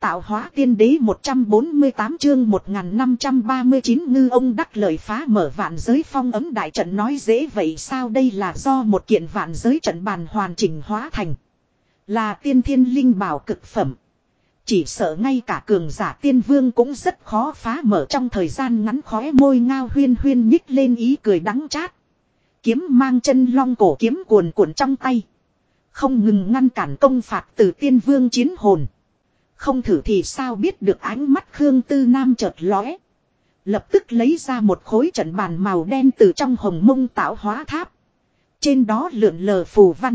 tạo hóa tiên đế 148 chương 1539 ngư ông đắc lời phá mở vạn giới phong ấm đại trận nói dễ vậy sao đây là do một kiện vạn giới trận bàn hoàn chỉnh hóa thành. Là tiên thiên linh bảo cực phẩm. Chỉ sợ ngay cả cường giả tiên vương cũng rất khó phá mở trong thời gian ngắn khóe môi Ngao Huyên Huyên nhích lên ý cười đắng chát. Kiếm mang chân long cổ kiếm cuồn cuộn trong tay. Không ngừng ngăn cản công phạt từ tiên vương chiến hồn. Không thử thì sao biết được ánh mắt Khương Tư Nam chợt lóe. Lập tức lấy ra một khối trận bàn màu đen từ trong hồng mông tạo hóa tháp. Trên đó lượn lờ phù văn.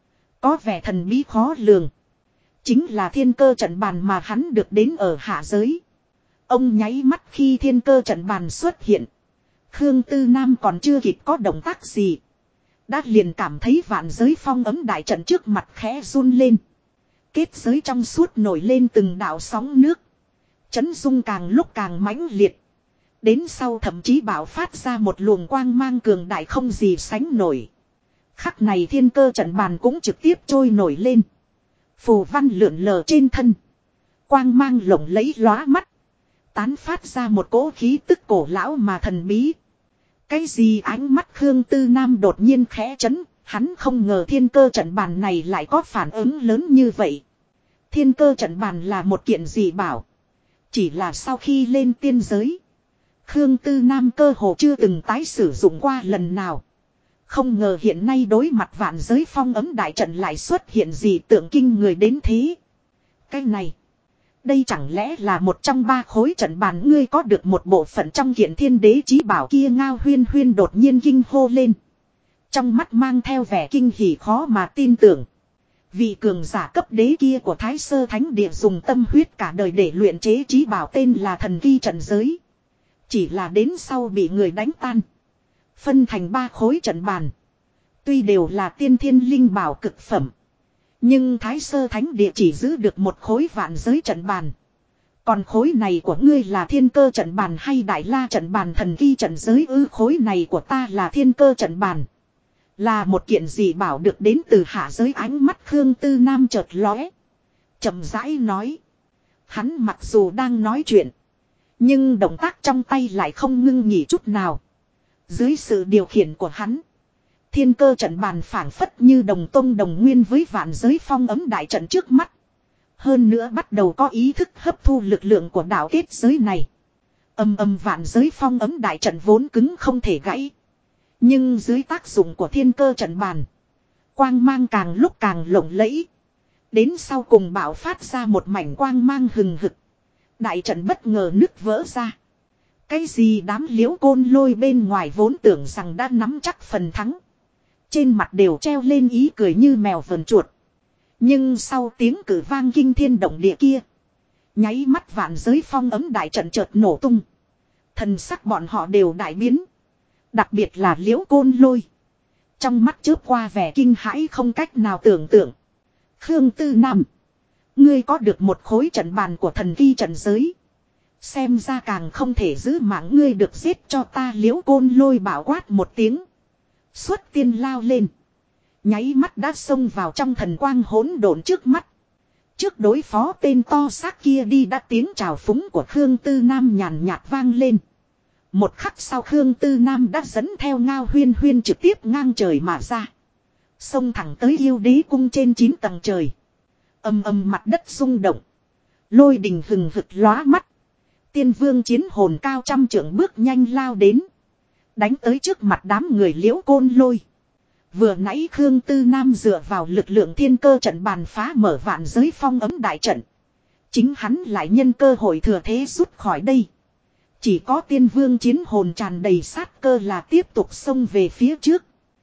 Có vẻ thần bí khó lường. Chính là thiên cơ trận bàn mà hắn được đến ở hạ giới. Ông nháy mắt khi thiên cơ trận bàn xuất hiện. Khương Tư Nam còn chưa kịp có động tác gì. Đã liền cảm thấy vạn giới phong ấm đại trận trước mặt khẽ run lên. Kết giới trong suốt nổi lên từng đạo sóng nước. Chấn dung càng lúc càng mãnh liệt. Đến sau thậm chí bạo phát ra một luồng quang mang cường đại không gì sánh nổi. Khắc này thiên cơ trận bàn cũng trực tiếp trôi nổi lên. Phù văn lượn lờ trên thân. Quang mang lộng lẫy lóa mắt. Tán phát ra một cỗ khí tức cổ lão mà thần bí. Cái gì ánh mắt Khương Tư Nam đột nhiên khẽ chấn. Hắn không ngờ thiên cơ trận bàn này lại có phản ứng lớn như vậy. Thiên cơ trận bàn là một kiện gì bảo. Chỉ là sau khi lên tiên giới. Khương Tư Nam cơ hồ chưa từng tái sử dụng qua lần nào. Không ngờ hiện nay đối mặt vạn giới phong ấm đại trận lại xuất hiện gì tượng kinh người đến thế. Cái này. Đây chẳng lẽ là một trong ba khối trận bàn ngươi có được một bộ phận trong kiện thiên đế chí bảo kia Ngao Huyên Huyên đột nhiên kinh hô lên. Trong mắt mang theo vẻ kinh hỉ khó mà tin tưởng. Vị cường giả cấp đế kia của Thái Sơ Thánh Địa dùng tâm huyết cả đời để luyện chế chí bảo tên là thần vi trận giới. Chỉ là đến sau bị người đánh tan. Phân thành ba khối trận bàn. Tuy đều là tiên thiên linh bảo cực phẩm. Nhưng Thái Sơ Thánh Địa chỉ giữ được một khối vạn giới trận bàn. Còn khối này của ngươi là thiên cơ trận bàn hay đại la trận bàn thần vi trận giới ư khối này của ta là thiên cơ trận bàn. Là một kiện gì bảo được đến từ hạ giới ánh mắt Khương Tư Nam chợt lóe. Chậm rãi nói. Hắn mặc dù đang nói chuyện. Nhưng động tác trong tay lại không ngưng nghỉ chút nào. Dưới sự điều khiển của hắn. Thiên cơ trận bàn phảng phất như đồng tông đồng nguyên với vạn giới phong ấm đại trận trước mắt. Hơn nữa bắt đầu có ý thức hấp thu lực lượng của đạo kết giới này. Âm vạn giới phong ấm đại trận vốn cứng không thể gãy. Nhưng dưới tác dụng của thiên cơ trận bàn. Quang mang càng lúc càng lộng lẫy. Đến sau cùng bạo phát ra một mảnh quang mang hừng hực. Đại trận bất ngờ nứt vỡ ra. Cái gì đám liễu côn lôi bên ngoài vốn tưởng rằng đã nắm chắc phần thắng. Trên mặt đều treo lên ý cười như mèo vờn chuột. Nhưng sau tiếng cử vang kinh thiên động địa kia. Nháy mắt vạn giới phong ấm đại trận chợt nổ tung. Thần sắc bọn họ đều đại biến. Đặc biệt là liễu côn lôi. Trong mắt chớp qua vẻ kinh hãi không cách nào tưởng tượng. Khương Tư Nam. Ngươi có được một khối trận bàn của thần vi trận giới. Xem ra càng không thể giữ mạng ngươi được giết cho ta liễu côn lôi bảo quát một tiếng. Xuất tiên lao lên. Nháy mắt đã xông vào trong thần quang hỗn độn trước mắt. Trước đối phó tên to xác kia đi đã tiếng chào phúng của Khương Tư Nam nhàn nhạt vang lên. Một khắc sau Khương Tư Nam đã dẫn theo Ngao Huyên Huyên trực tiếp ngang trời mà ra. Xông thẳng tới yêu đế cung trên 9 tầng trời. Âm mặt đất rung động. Lôi đình hừng hực lóa mắt. Tiên vương chiến hồn cao trăm trượng bước nhanh lao đến. Đánh tới trước mặt đám người liễu côn lôi. Vừa nãy Khương Tư Nam dựa vào lực lượng thiên cơ trận bàn phá mở vạn giới phong ấm đại trận. Chính hắn lại nhân cơ hội thừa thế rút khỏi đây. Chỉ có tiên vương chiến hồn tràn đầy sát cơ là tiếp tục xông về phía trước.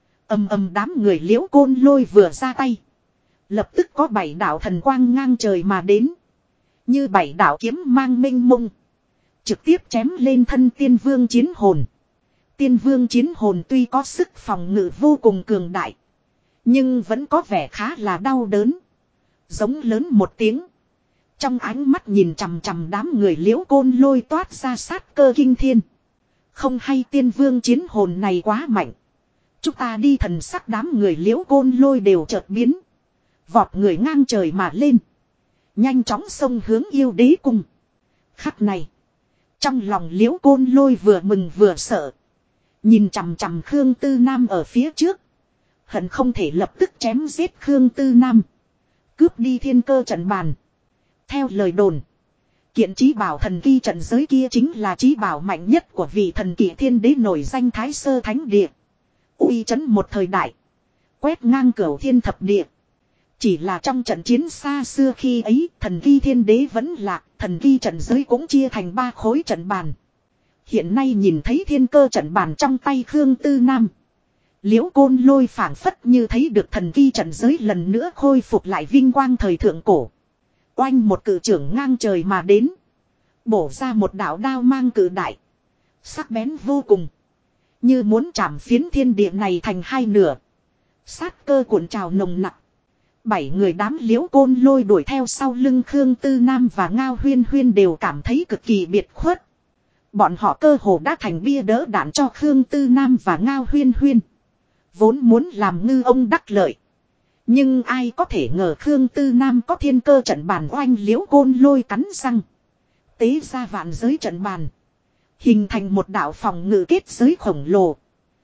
Đám người liễu côn lôi vừa ra tay. Lập tức có 7 đạo thần quang ngang trời mà đến. Như 7 đạo kiếm mang mênh mông. Trực tiếp chém lên thân tiên vương chiến hồn. Tiên vương chiến hồn tuy có sức phòng ngự vô cùng cường đại. Nhưng vẫn có vẻ khá là đau đớn. Giống lớn một tiếng. Trong ánh mắt nhìn chằm chằm đám người liễu côn lôi toát ra sát cơ kinh thiên. Không hay tiên vương chiến hồn này quá mạnh. Chúng ta đi thần sắc đám người liễu côn lôi đều chợt biến. Vọt người ngang trời mà lên. Nhanh chóng xông hướng yêu đế cung. Khắc này. Trong lòng Liễu Côn Lôi vừa mừng vừa sợ. Nhìn chằm chằm Khương Tư Nam ở phía trước. Hận không thể lập tức chém giết Khương Tư Nam. Cướp đi thiên cơ trận bàn. Theo lời đồn. Kiện trí bảo thần kỳ trận giới kia chính là trí bảo mạnh nhất của vị thần kỳ thiên đế nổi danh Thái Sơ Thánh Địa. Uy chấn một thời đại. Quét ngang cửu thiên thập địa. Chỉ là trong trận chiến xa xưa khi ấy thần kỳ thiên đế vẫn lạc. Thần kỳ trận giới cũng chia thành 3 khối trận bàn. Hiện nay nhìn thấy thiên cơ trận bàn trong tay Khương Tư Nam. Liễu Côn Lôi phảng phất như thấy được thần kỳ trận giới lần nữa khôi phục lại vinh quang thời thượng cổ. Oanh một cự trưởng ngang trời mà đến. Bổ ra một đạo đao mang cự đại. Sắc bén vô cùng. Như muốn chạm phiến thiên địa này thành 2 nửa. Sát cơ cuộn trào nồng nặng. 7 người đám Liễu Côn Lôi đuổi theo sau lưng Khương Tư Nam và Ngao Huyên Huyên đều cảm thấy cực kỳ biệt khuất. Bọn họ cơ hồ đã thành bia đỡ đạn cho Khương Tư Nam và Ngao Huyên Huyên. Vốn muốn làm ngư ông đắc lợi. Nhưng ai có thể ngờ Khương Tư Nam có thiên cơ trận bàn oanh Liễu Côn Lôi cắn răng. Tế ra vạn giới trận bàn. Hình thành một đạo phòng ngự kết giới khổng lồ.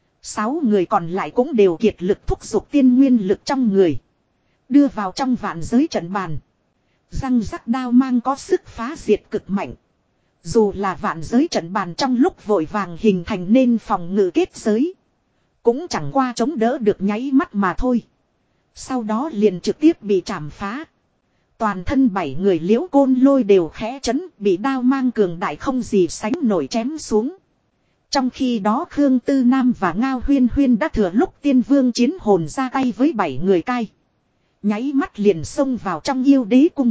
6 người còn lại cũng đều kiệt lực thúc giục tiên nguyên lực trong người. Đưa vào trong vạn giới trận bàn. Răng rắc đao mang có sức phá diệt cực mạnh. Dù là vạn giới trận bàn trong lúc vội vàng hình thành nên phòng ngự kết giới. Cũng chẳng qua chống đỡ được nháy mắt mà thôi. Sau đó liền trực tiếp bị chảm phá. Toàn thân 7 người Liễu Côn Lôi đều khẽ chấn, bị đao mang cường đại không gì sánh nổi chém xuống. Trong khi đó Khương Tư Nam và Ngao Huyên Huyên đã thừa lúc Tiên Vương chiến hồn ra tay với 7 người cai. Nháy mắt liền xông vào trong yêu đế cung.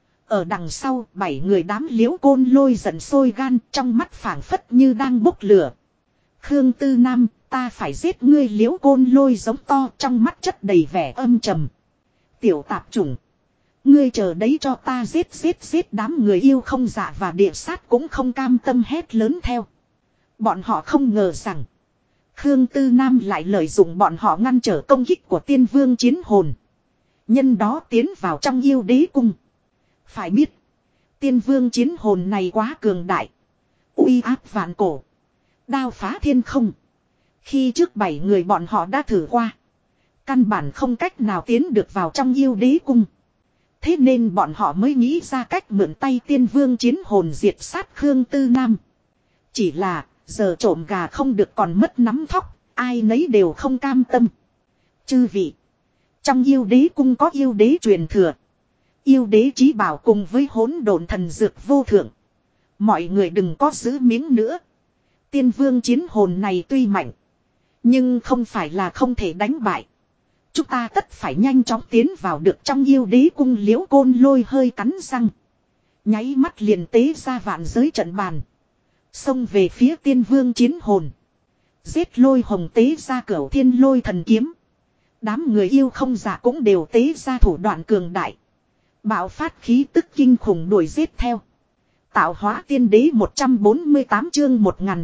Ở đằng sau 7 người đám Liễu Côn Lôi giận sôi gan, trong mắt phảng phất như đang bốc lửa. Khương Tư Nam, ta phải giết ngươi. Liễu Côn Lôi giống to, trong mắt chất đầy vẻ âm trầm. Tiểu tạp chủng. Ngươi chờ đấy cho ta giết đám người yêu không dạ và địa sát cũng không cam tâm hét lớn theo. Bọn họ không ngờ rằng. Khương Tư Nam lại lợi dụng bọn họ ngăn trở công kích của Tiên Vương chiến hồn. Nhân đó tiến vào trong yêu đế cung. Phải biết. Tiên Vương chiến hồn này quá cường đại. Uy áp vạn cổ. Đao phá thiên không. Khi trước 7 người bọn họ đã thử qua. Căn bản không cách nào tiến được vào trong yêu đế cung. Thế nên bọn họ mới nghĩ ra cách mượn tay Tiên Vương chiến hồn diệt sát Khương Tư Nam. Chỉ là giờ trộm gà không được còn mất nắm thóc. Ai nấy đều không cam tâm. Chư vị. Trong yêu đế cung có yêu đế truyền thừa. Yêu đế chí bảo cùng với hỗn độn thần dược vô thượng. Mọi người đừng có giữ miếng nữa. Tiên Vương chiến hồn này tuy mạnh. Nhưng không phải là không thể đánh bại. Chúng ta tất phải nhanh chóng tiến vào được trong yêu đế cung. Liễu Côn Lôi hơi cắn răng. Nháy mắt liền tế ra vạn giới trận bàn. Xông về phía Tiên Vương chiến hồn. Giết Lôi Hồng tế ra cửu thiên lôi thần kiếm. Đám người yêu không giả cũng đều tế ra thủ đoạn cường đại. Bạo phát khí tức kinh khủng đuổi giết theo. Tạo hóa tiên đế 148 chương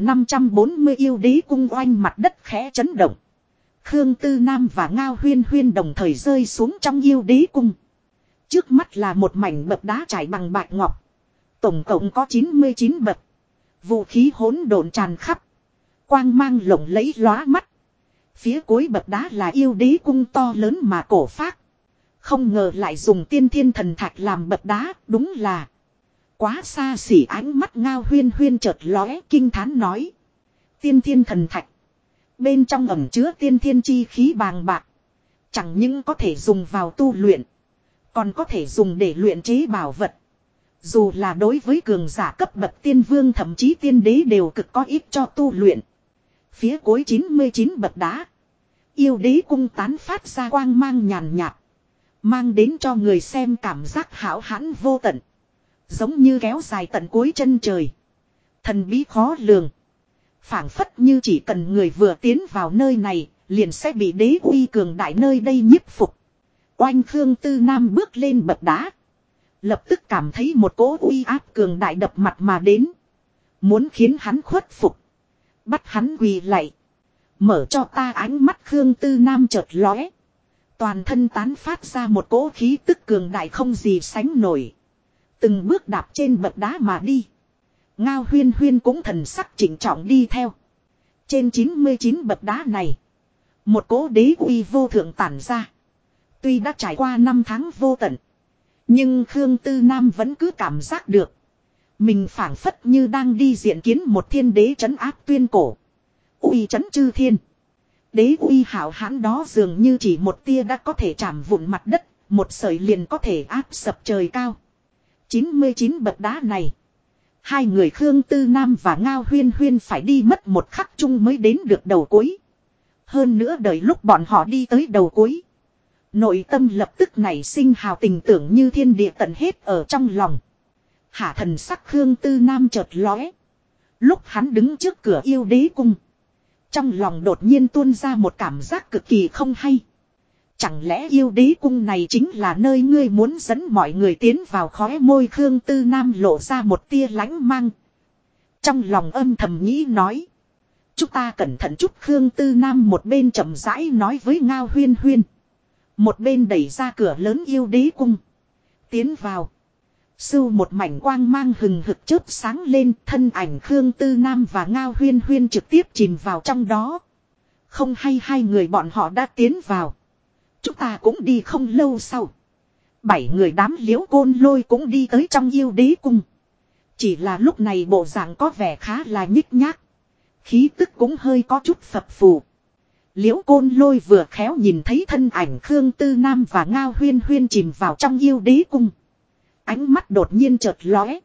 1540 yêu đế cung oanh mặt đất khẽ chấn động. Khương Tư Nam và Ngao Huyên Huyên đồng thời rơi xuống trong yêu đế cung. Trước mắt là một mảnh bậc đá trải bằng bạch ngọc. Tổng cộng có 99 bậc. Vũ khí hỗn độn tràn khắp. Quang mang lộng lẫy lóa mắt. Phía cuối bậc đá là yêu đế cung to lớn mà cổ phác. Không ngờ lại dùng tiên thiên thần thạch làm bậc đá, đúng là quá xa xỉ. Ánh mắt Ngao Huyên Huyên chợt lóe kinh thán nói. Tiên thiên thần thạch. Bên trong ẩn chứa tiên thiên chi khí bàng bạc. Chẳng những có thể dùng vào tu luyện. Còn có thể dùng để luyện chế bảo vật. Dù là đối với cường giả cấp bậc tiên vương thậm chí tiên đế đều cực có ích cho tu luyện. Phía cuối 99 bậc đá. Yêu đế cung tán phát ra quang mang nhàn nhạt. Mang đến cho người xem cảm giác hão hãn vô tận. Giống như kéo dài tận cuối chân trời. Thần bí khó lường. Phảng phất như chỉ cần người vừa tiến vào nơi này, liền sẽ bị đế uy cường đại nơi đây nhiếp phục. Oanh Khương Tư Nam bước lên bậc đá. Lập tức cảm thấy một cỗ uy áp cường đại đập mặt mà đến. Muốn khiến hắn khuất phục. Bắt hắn quỳ lạy. Mở cho ta ánh mắt Khương Tư Nam chợt lóe. Toàn thân tán phát ra một cỗ khí tức cường đại không gì sánh nổi. Từng bước đạp trên bậc đá mà đi. Ngao Huyên Huyên cũng thần sắc chỉnh trọng đi theo. Trên 99 bậc đá này. Một cỗ đế uy vô thượng tản ra. Tuy đã trải qua 5 tháng vô tận. Nhưng Khương Tư Nam vẫn cứ cảm giác được. Mình phảng phất như đang đi diện kiến một thiên đế trấn áp tuyên cổ. Uy trấn chư thiên. Đế uy hảo hãn đó dường như chỉ một tia đã có thể chạm vụn mặt đất. Một sợi liền có thể áp sập trời cao. 99 bậc đá này. Hai người Khương Tư Nam và Ngao Huyên Huyên phải đi mất một khắc chung mới đến được đầu cuối. Hơn nữa đợi lúc bọn họ đi tới đầu cuối. Nội tâm lập tức nảy sinh hào tình tưởng như thiên địa tận hết ở trong lòng. Hạ thần sắc Khương Tư Nam chợt lóe. Lúc hắn đứng trước cửa yêu đế cung. Trong lòng đột nhiên tuôn ra một cảm giác cực kỳ không hay. Chẳng lẽ yêu đế cung này chính là nơi ngươi muốn dẫn mọi người tiến vào? Khóe môi Khương Tư Nam lộ ra một tia lãnh mang. Trong lòng âm thầm nghĩ nói. Chúng ta cẩn thận chút. Khương Tư Nam một bên chậm rãi nói với Ngao Huyên Huyên. Một bên đẩy ra cửa lớn yêu đế cung. Tiến vào. Sưu một mảnh quang mang hừng hực chớp sáng lên. Thân ảnh Khương Tư Nam và Ngao Huyên Huyên trực tiếp chìm vào trong đó. Không hay hai người bọn họ đã tiến vào. Chúng ta cũng đi không lâu sau. 7 người đám Liễu Côn Lôi cũng đi tới trong yêu đế cung. Chỉ là lúc này bộ dạng có vẻ khá là nhích nhác. Khí tức cũng hơi có chút phập phù. Liễu Côn Lôi vừa khéo nhìn thấy thân ảnh Khương Tư Nam và Ngao Huyên Huyên chìm vào trong yêu đế cung. Ánh mắt đột nhiên chợt lóe.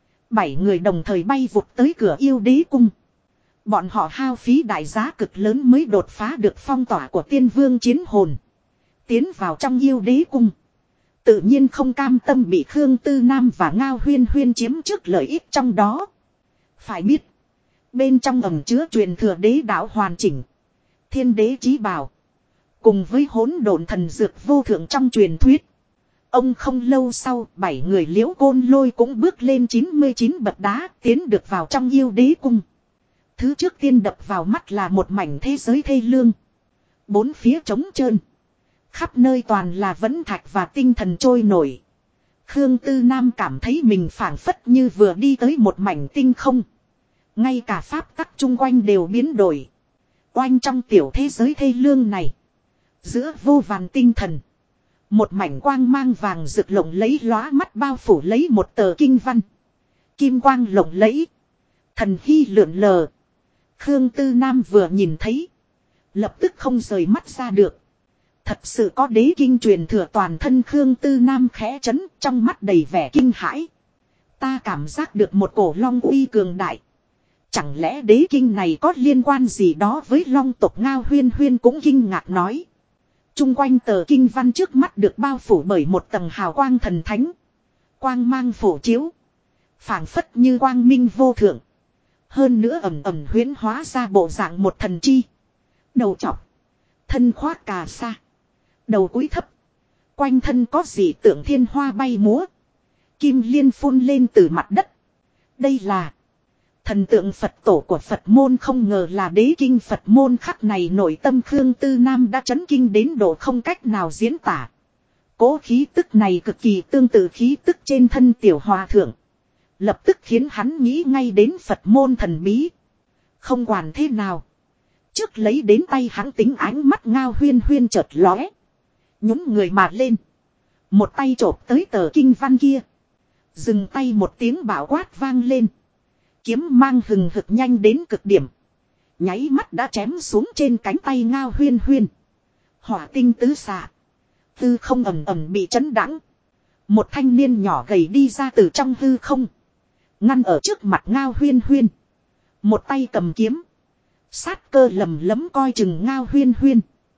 7 người đồng thời bay vụt tới cửa yêu đế cung. Bọn họ hao phí đại giá cực lớn mới đột phá được phong tỏa của tiên vương chiến hồn. Tiến vào trong yêu đế cung. Tự nhiên không cam tâm bị Khương Tư Nam và Ngao Huyên Huyên chiếm trước lợi ích trong đó. Phải biết. Bên trong ẩn chứa truyền thừa đế đạo hoàn chỉnh. Thiên đế chí bảo. Cùng với hỗn độn thần dược vô thượng trong truyền thuyết. Ông không lâu sau 7 người Liễu Côn Lôi cũng bước lên 99 bậc đá tiến được vào trong yêu đế cung. Thứ trước tiên đập vào mắt là một mảnh thế giới thê lương. Bốn phía trống trơn. Khắp nơi toàn là vẫn thạch và tinh thần trôi nổi. Khương Tư Nam cảm thấy mình phảng phất như vừa đi tới một mảnh tinh không. Ngay cả pháp tắc chung quanh đều biến đổi. Oanh trong tiểu thế giới thê lương này. Giữa vô vàn tinh thần. Một mảnh quang mang vàng rực lộng lẫy lóa mắt bao phủ lấy một tờ kinh văn. Kim quang lộng lẫy. Thần hy lượn lờ. Khương Tư Nam vừa nhìn thấy. Lập tức không rời mắt ra được. Thật sự có đế kinh truyền thừa toàn thân. Khương Tư Nam khẽ chấn trong mắt đầy vẻ kinh hãi. Ta cảm giác được một cổ long uy cường đại. Chẳng lẽ đế kinh này có liên quan gì đó với long tộc? Ngao Huyên Huyên cũng kinh ngạc nói. Trung quanh tờ kinh văn trước mắt được bao phủ bởi một tầng hào quang thần thánh. Quang mang phổ chiếu. Phảng phất như quang minh vô thượng. Hơn nữa ẩm ẩm huyễn hóa ra bộ dạng một thần chi. Đầu chọc. Thân khoác cà sa. Đầu cúi thấp. Quanh thân có dị tượng thiên hoa bay múa. Kim liên phun lên từ mặt đất. Đây là thần tượng Phật tổ của Phật môn. Không ngờ là đế kinh Phật môn. Khắc này nội tâm Khương Tư Nam đã chấn kinh đến độ không cách nào diễn tả. Cố khí tức này cực kỳ tương tự khí tức trên thân tiểu hòa thượng. Lập tức khiến hắn nghĩ ngay đến Phật môn thần bí. Không quản thế nào. Trước lấy đến tay hắn tính ánh mắt Ngao Huyên Huyên chợt lóe. Nhún người mà lên. Một tay chộp tới tờ kinh văn kia. Dừng tay một tiếng bảo quát vang lên. Kiếm mang hừng hực nhanh đến cực điểm. Nháy mắt đã chém xuống trên cánh tay Ngao Huyên Huyên. Hỏa tinh tứ xạ. Hư không ầm ầm bị chấn đãng. Một thanh niên nhỏ gầy đi ra từ trong hư không. Ngăn ở trước mặt Ngao Huyên Huyên. Một tay cầm kiếm. Sát cơ lầm lấm coi chừng Ngao Huyên Huyên.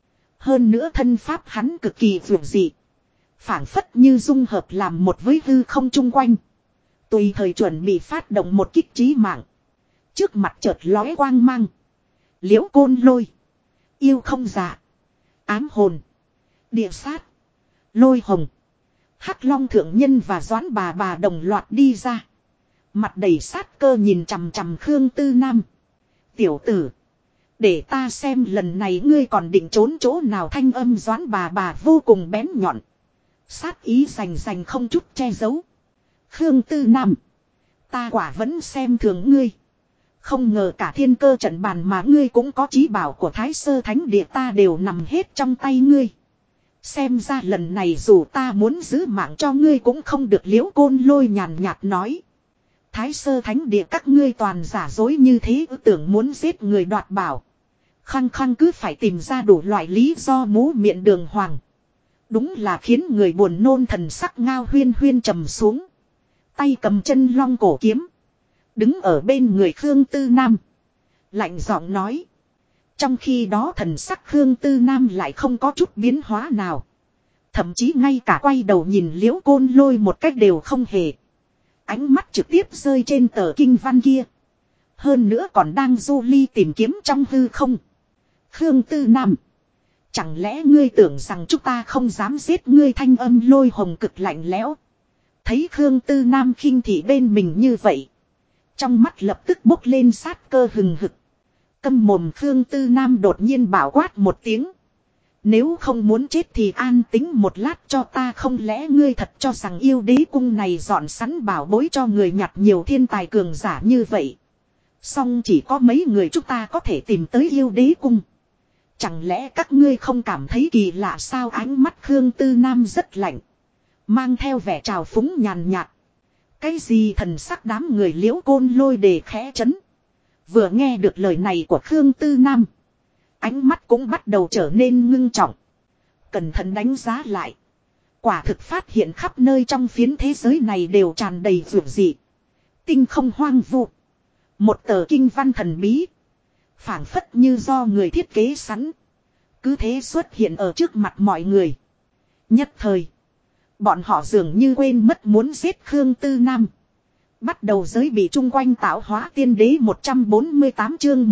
Hơn nữa thân pháp hắn cực kỳ vượt dị. Phảng phất như dung hợp làm một với hư không chung quanh. Tùy thời chuẩn bị phát động một kích chí mạng. Trước mặt chợt lóe quang mang. Liễu Côn Lôi. Yêu không dạ. Ám hồn. Địa sát. Lôi hồng. Hắc Long thượng nhân và Doãn bà đồng loạt đi ra. Mặt đầy sát cơ nhìn chằm chằm Khương Tư Nam. Tiểu tử. Để ta xem lần này ngươi còn định trốn chỗ nào. Thanh âm Doãn bà vô cùng bén nhọn. Sát ý rành không chút che giấu. Khương Tư Nam. Ta quả vẫn xem thường ngươi. Không ngờ cả thiên cơ trận bàn mà ngươi cũng có chí bảo của Thái Sơ Thánh Địa ta đều nằm hết trong tay ngươi. Xem ra lần này dù ta muốn giữ mạng cho ngươi cũng không được. Liễu Côn Lôi nhàn nhạt nói. Thái Sơ Thánh Địa các ngươi toàn giả dối như thế, tưởng muốn giết người đoạt bảo. Khăng khăng cứ phải tìm ra đủ loại lý do mú miệng đường hoàng. Đúng là khiến người buồn nôn. Thần sắc Ngao Huyên Huyên trầm xuống. Tay cầm chân long cổ kiếm. Đứng ở bên người Khương Tư Nam. Lạnh giọng nói. Trong khi đó thần sắc Khương Tư Nam lại không có chút biến hóa nào. Thậm chí ngay cả quay đầu nhìn Liễu Côn Lôi một cách đều không hề. Ánh mắt trực tiếp rơi trên tờ kinh văn kia. Hơn nữa còn đang du ly tìm kiếm trong hư không. Khương Tư Nam. Chẳng lẽ ngươi tưởng rằng chúng ta không dám giết ngươi? Thanh âm Lôi Hồng cực lạnh lẽo. Thấy Khương Tư Nam khinh thị bên mình như vậy. Trong mắt lập tức bốc lên sát cơ hừng hực. Câm mồm. Khương Tư Nam đột nhiên bảo quát một tiếng. Nếu không muốn chết thì an tính một lát cho ta. Không lẽ ngươi thật cho rằng yêu đế cung này dọn sẵn bảo bối cho người nhặt nhiều thiên tài cường giả như vậy? Song chỉ có mấy người chúng ta có thể tìm tới yêu đế cung. Chẳng lẽ các ngươi không cảm thấy kỳ lạ sao? Ánh mắt Khương Tư Nam rất lạnh. Mang theo vẻ trào phúng nhàn nhạt. Cái gì? Thần sắc đám người Liễu Côn Lôi đề khẽ chấn. Vừa nghe được lời này của Khương Tư Nam. Ánh mắt cũng bắt đầu trở nên ngưng trọng. Cẩn thận đánh giá lại. Quả thực phát hiện khắp nơi trong phiến thế giới này đều tràn đầy vượt dị. Tinh không hoang vu. Một tờ kinh văn thần bí. Phảng phất như do người thiết kế sẵn. Cứ thế xuất hiện ở trước mặt mọi người. Nhất thời. Bọn họ dường như quên mất muốn giết Khương Tư Nam. Bắt đầu giới bị chung quanh tạo hóa tiên đế 148 chương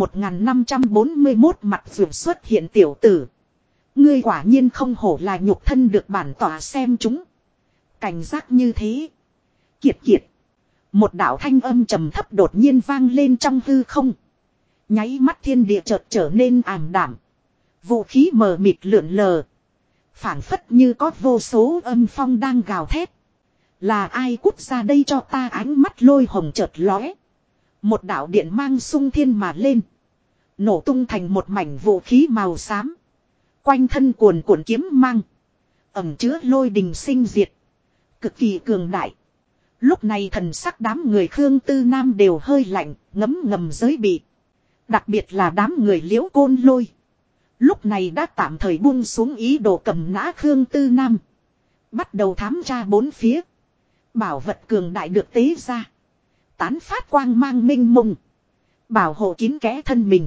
1541 mặt vượt xuất hiện tiểu tử. Ngươi quả nhiên không hổ là nhục thân được bản tỏa xem chúng. Cảnh giác như thế. Kiệt kiệt. Một đạo thanh âm trầm thấp đột nhiên vang lên trong hư không. Nháy mắt thiên địa chợt trở nên ảm đạm. Vũ khí mờ mịt lượn lờ. Phảng phất như có vô số âm phong đang gào thét. Là ai cút ra đây cho ta? Ánh mắt Lôi Hồng chợt lóe. Một đạo điện mang xung thiên mà lên. Nổ tung thành một mảnh vũ khí màu xám. Quanh thân cuồn cuộn kiếm mang. Ẩm chứa lôi đình sinh diệt. Cực kỳ cường đại. Lúc này thần sắc đám người Khương Tư Nam đều hơi lạnh, ngấm giới bị. Đặc biệt là đám người Liễu Côn Lôi. Lúc này đã tạm thời buông xuống ý đồ cầm nã Khương Tư Nam. Bắt đầu thám tra bốn phía. Bảo vật cường đại được tế ra. Tán phát quang mang minh mông. Bảo hộ kín kẽ thân mình.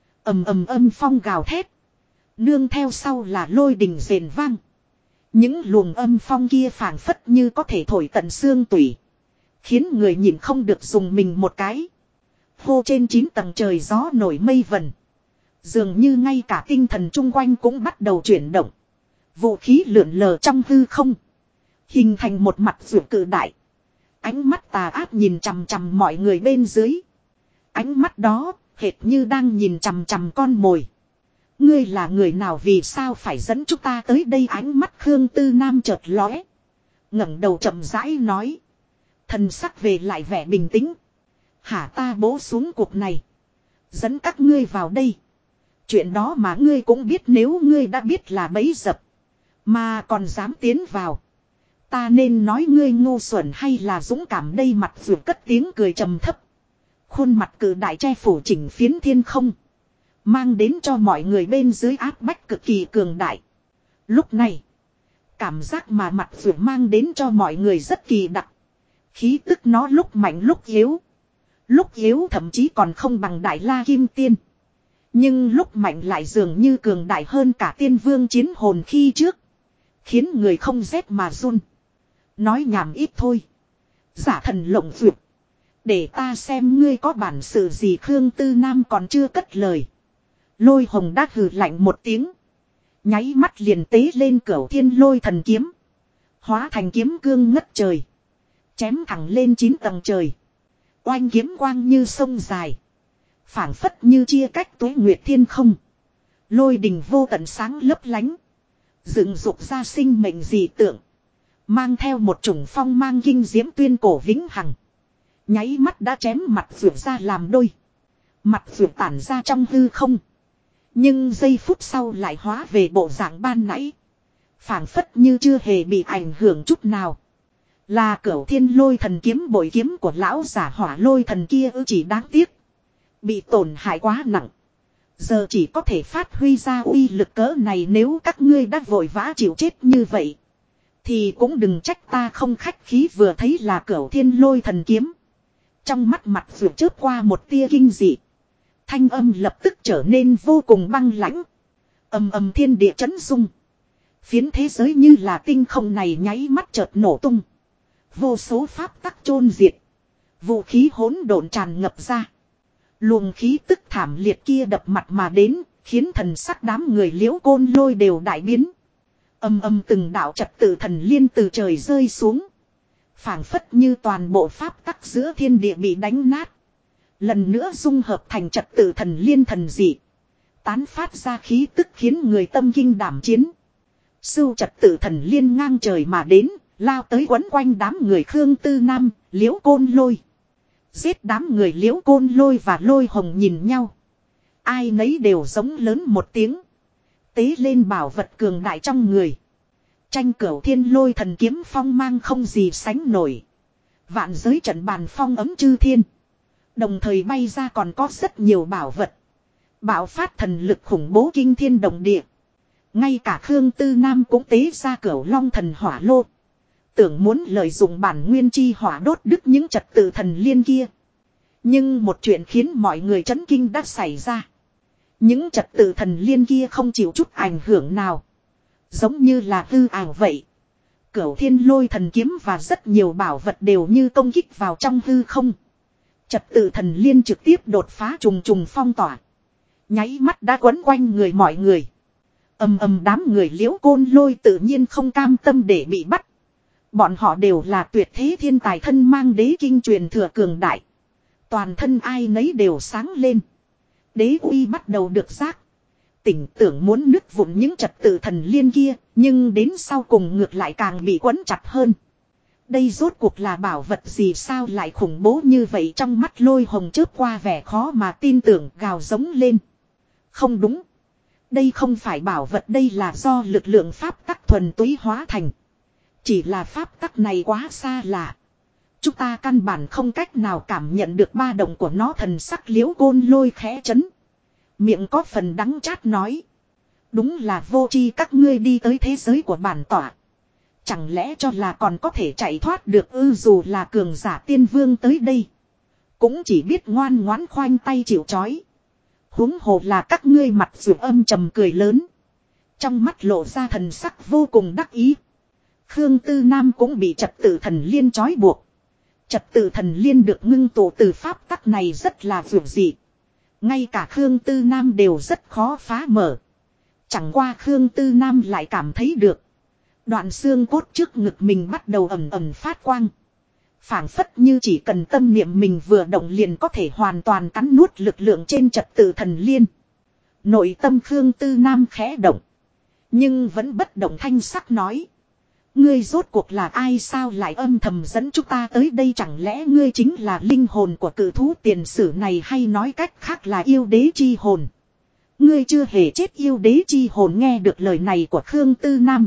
Âm phong gào thét. Nương theo sau là lôi đình rền vang. Những luồng âm phong kia phảng phất như có thể thổi tận xương tủy. Khiến người nhìn không được dùng mình một cái. Hô trên 9 tầng trời gió nổi mây vần. Dường như ngay cả tinh thần chung quanh cũng bắt đầu chuyển động. Vũ khí lượn lờ trong hư không. Hình thành một mặt vượt cự đại. Ánh mắt tà ác nhìn chằm chằm mọi người bên dưới. Ánh mắt đó hệt như đang nhìn chằm chằm con mồi. Ngươi là người nào, vì sao phải dẫn chúng ta tới đây? Ánh mắt Khương Tư Nam chợt lóe. Ngẩng đầu chậm rãi nói. Thần sắc về lại vẻ bình tĩnh. Hả, ta bố xuống cuộc này. Dẫn các ngươi vào đây. Chuyện đó mà ngươi cũng biết, nếu ngươi đã biết là bẫy dập. Mà còn dám tiến vào. Ta nên nói ngươi ngu xuẩn hay là dũng cảm đây? Mặt vượt cất tiếng cười trầm thấp. Khuôn mặt cự đại che phủ chỉnh phiến thiên không. Mang đến cho mọi người bên dưới áp bách cực kỳ cường đại. Lúc này. Cảm giác mà mặt vượt mang đến cho mọi người rất kỳ đặc. Khí tức nó lúc mạnh lúc yếu. Lúc yếu thậm chí còn không bằng Đại La Kim Tiên. Nhưng lúc mạnh lại dường như cường đại hơn cả tiên vương chiến hồn khi trước. Khiến người không rét mà run. Nói nhảm ít thôi. Giả thần lộng vượt. Để ta xem ngươi có bản sự gì. Khương Tư Nam còn chưa cất lời. Lôi Hồng đã hừ lạnh một tiếng. Nháy mắt liền tế lên cửu thiên lôi thần kiếm. Hóa thành kiếm cương ngất trời. Chém thẳng lên 9 tầng trời. Oanh kiếm quang như sông dài. Phảng phất như chia cách tuế nguyệt thiên không. Lôi đình vô tận sáng lấp lánh. Dựng dục ra sinh mệnh dị tượng. Mang theo một chủng phong mang kinh diễm tuyên cổ vĩnh hằng. Nháy mắt đã chém mặt vượt ra làm đôi. Mặt vượt tản ra trong hư không. Nhưng giây phút sau lại hóa về bộ dạng ban nãy. Phảng phất như chưa hề bị ảnh hưởng chút nào. Là Cửu Thiên Lôi Thần kiếm, bội kiếm của lão giả Hỏa Lôi Thần kia ư, chỉ đáng tiếc. Bị tổn hại quá nặng. Giờ chỉ có thể phát huy ra uy lực cỡ này, nếu các ngươi đã vội vã chịu chết như vậy. Thì cũng đừng trách ta không khách khí. Vừa thấy là Cửu Thiên Lôi Thần kiếm. Trong mắt mặt vượt chớp qua một tia kinh dị. Thanh âm lập tức trở nên vô cùng băng lãnh. Ầm ầm thiên địa chấn rung. Phiến thế giới như là tinh không này nháy mắt chợt nổ tung. Vô số pháp tắc chôn diệt. Vũ khí hỗn độn tràn ngập ra. Luồng khí tức thảm liệt kia đập mặt mà đến, khiến thần sắc đám người Liễu Côn Lôi đều đại biến. Ầm ầm từng đạo trật tự thần liên từ trời rơi xuống. Phảng phất như toàn bộ pháp tắc giữa thiên địa bị đánh nát. Lần nữa dung hợp thành trật tự thần liên thần dị. Tán phát ra khí tức khiến người tâm kinh đảm chiến. Sưu trật tự thần liên ngang trời mà đến, lao tới quấn quanh đám người Khương Tư Nam, Liễu Côn Lôi. Giết đám người Liễu Côn Lôi và Lôi Hồng nhìn nhau. Ai nấy đều giống lớn một tiếng. Tế lên bảo vật cường đại trong người. Tranh Cửu Thiên Lôi Thần kiếm phong mang không gì sánh nổi. Vạn giới trận bàn phong ấm chư thiên. Đồng thời bay ra còn có rất nhiều bảo vật. Bạo phát thần lực khủng bố kinh thiên động địa. Ngay cả Khương Tư Nam cũng tế ra Cửu Long Thần Hỏa Lô. Tưởng muốn lợi dụng bản nguyên chi hỏa đốt đứt những trật tự thần liên kia. Nhưng một chuyện khiến mọi người chấn kinh đã xảy ra. Những trật tự thần liên kia không chịu chút ảnh hưởng nào. Giống như là hư ảo vậy. Cửu Thiên Lôi Thần kiếm và rất nhiều bảo vật đều như công kích vào trong hư không. Trật tự thần liên trực tiếp đột phá trùng trùng phong tỏa. Nháy mắt đã quấn quanh người mọi người. Ầm ầm đám người Liễu Côn Lôi tự nhiên không cam tâm để bị bắt. Bọn họ đều là tuyệt thế thiên tài thân mang đế kinh truyền thừa cường đại. Toàn thân ai nấy đều sáng lên. Đế uy bắt đầu được giác. Tỉnh tưởng muốn nứt vụn những trật tự thần liên kia, nhưng đến sau cùng ngược lại càng bị quấn chặt hơn. Đây rốt cuộc là bảo vật gì sao lại khủng bố như vậy? Trong mắt Lôi Hồng chớp qua vẻ khó mà tin tưởng, gào giống lên. Không đúng. Đây không phải bảo vật, đây là do lực lượng pháp tắc thuần túy hóa thành. Chỉ là pháp tắc này quá xa lạ. Chúng ta căn bản không cách nào cảm nhận được ba động của nó. Thần sắc Liễu Côn Lôi khẽ chấn. Miệng có phần đắng chát nói. Đúng là vô tri, các ngươi đi tới thế giới của bản tỏa. Chẳng lẽ cho là còn có thể chạy thoát được ư? Dù là cường giả tiên vương tới đây. Cũng chỉ biết ngoan ngoãn khoanh tay chịu trói. Huống hồ là các ngươi. Mặt dù âm trầm cười lớn. Trong mắt lộ ra thần sắc vô cùng đắc ý. Khương Tư Nam cũng bị trật tự thần liên trói buộc. Trật tự thần liên được ngưng tụ từ pháp tắc này rất là vượt dị. Ngay cả Khương Tư Nam đều rất khó phá mở. Chẳng qua Khương Tư Nam lại cảm thấy được. Đoạn xương cốt trước ngực mình bắt đầu ẩm ẩm phát quang. Phảng phất như chỉ cần tâm niệm mình vừa động liền có thể hoàn toàn cắn nuốt lực lượng trên trật tự thần liên. Nội tâm Khương Tư Nam khẽ động. Nhưng vẫn bất động thanh sắc nói. Ngươi rốt cuộc là ai sao lại âm thầm dẫn chúng ta tới đây? Chẳng lẽ ngươi chính là linh hồn của cự thú tiền sử này, hay nói cách khác là yêu đế chi hồn? Ngươi chưa hề chết yêu đế chi hồn. Nghe được lời này của Khương Tư Nam.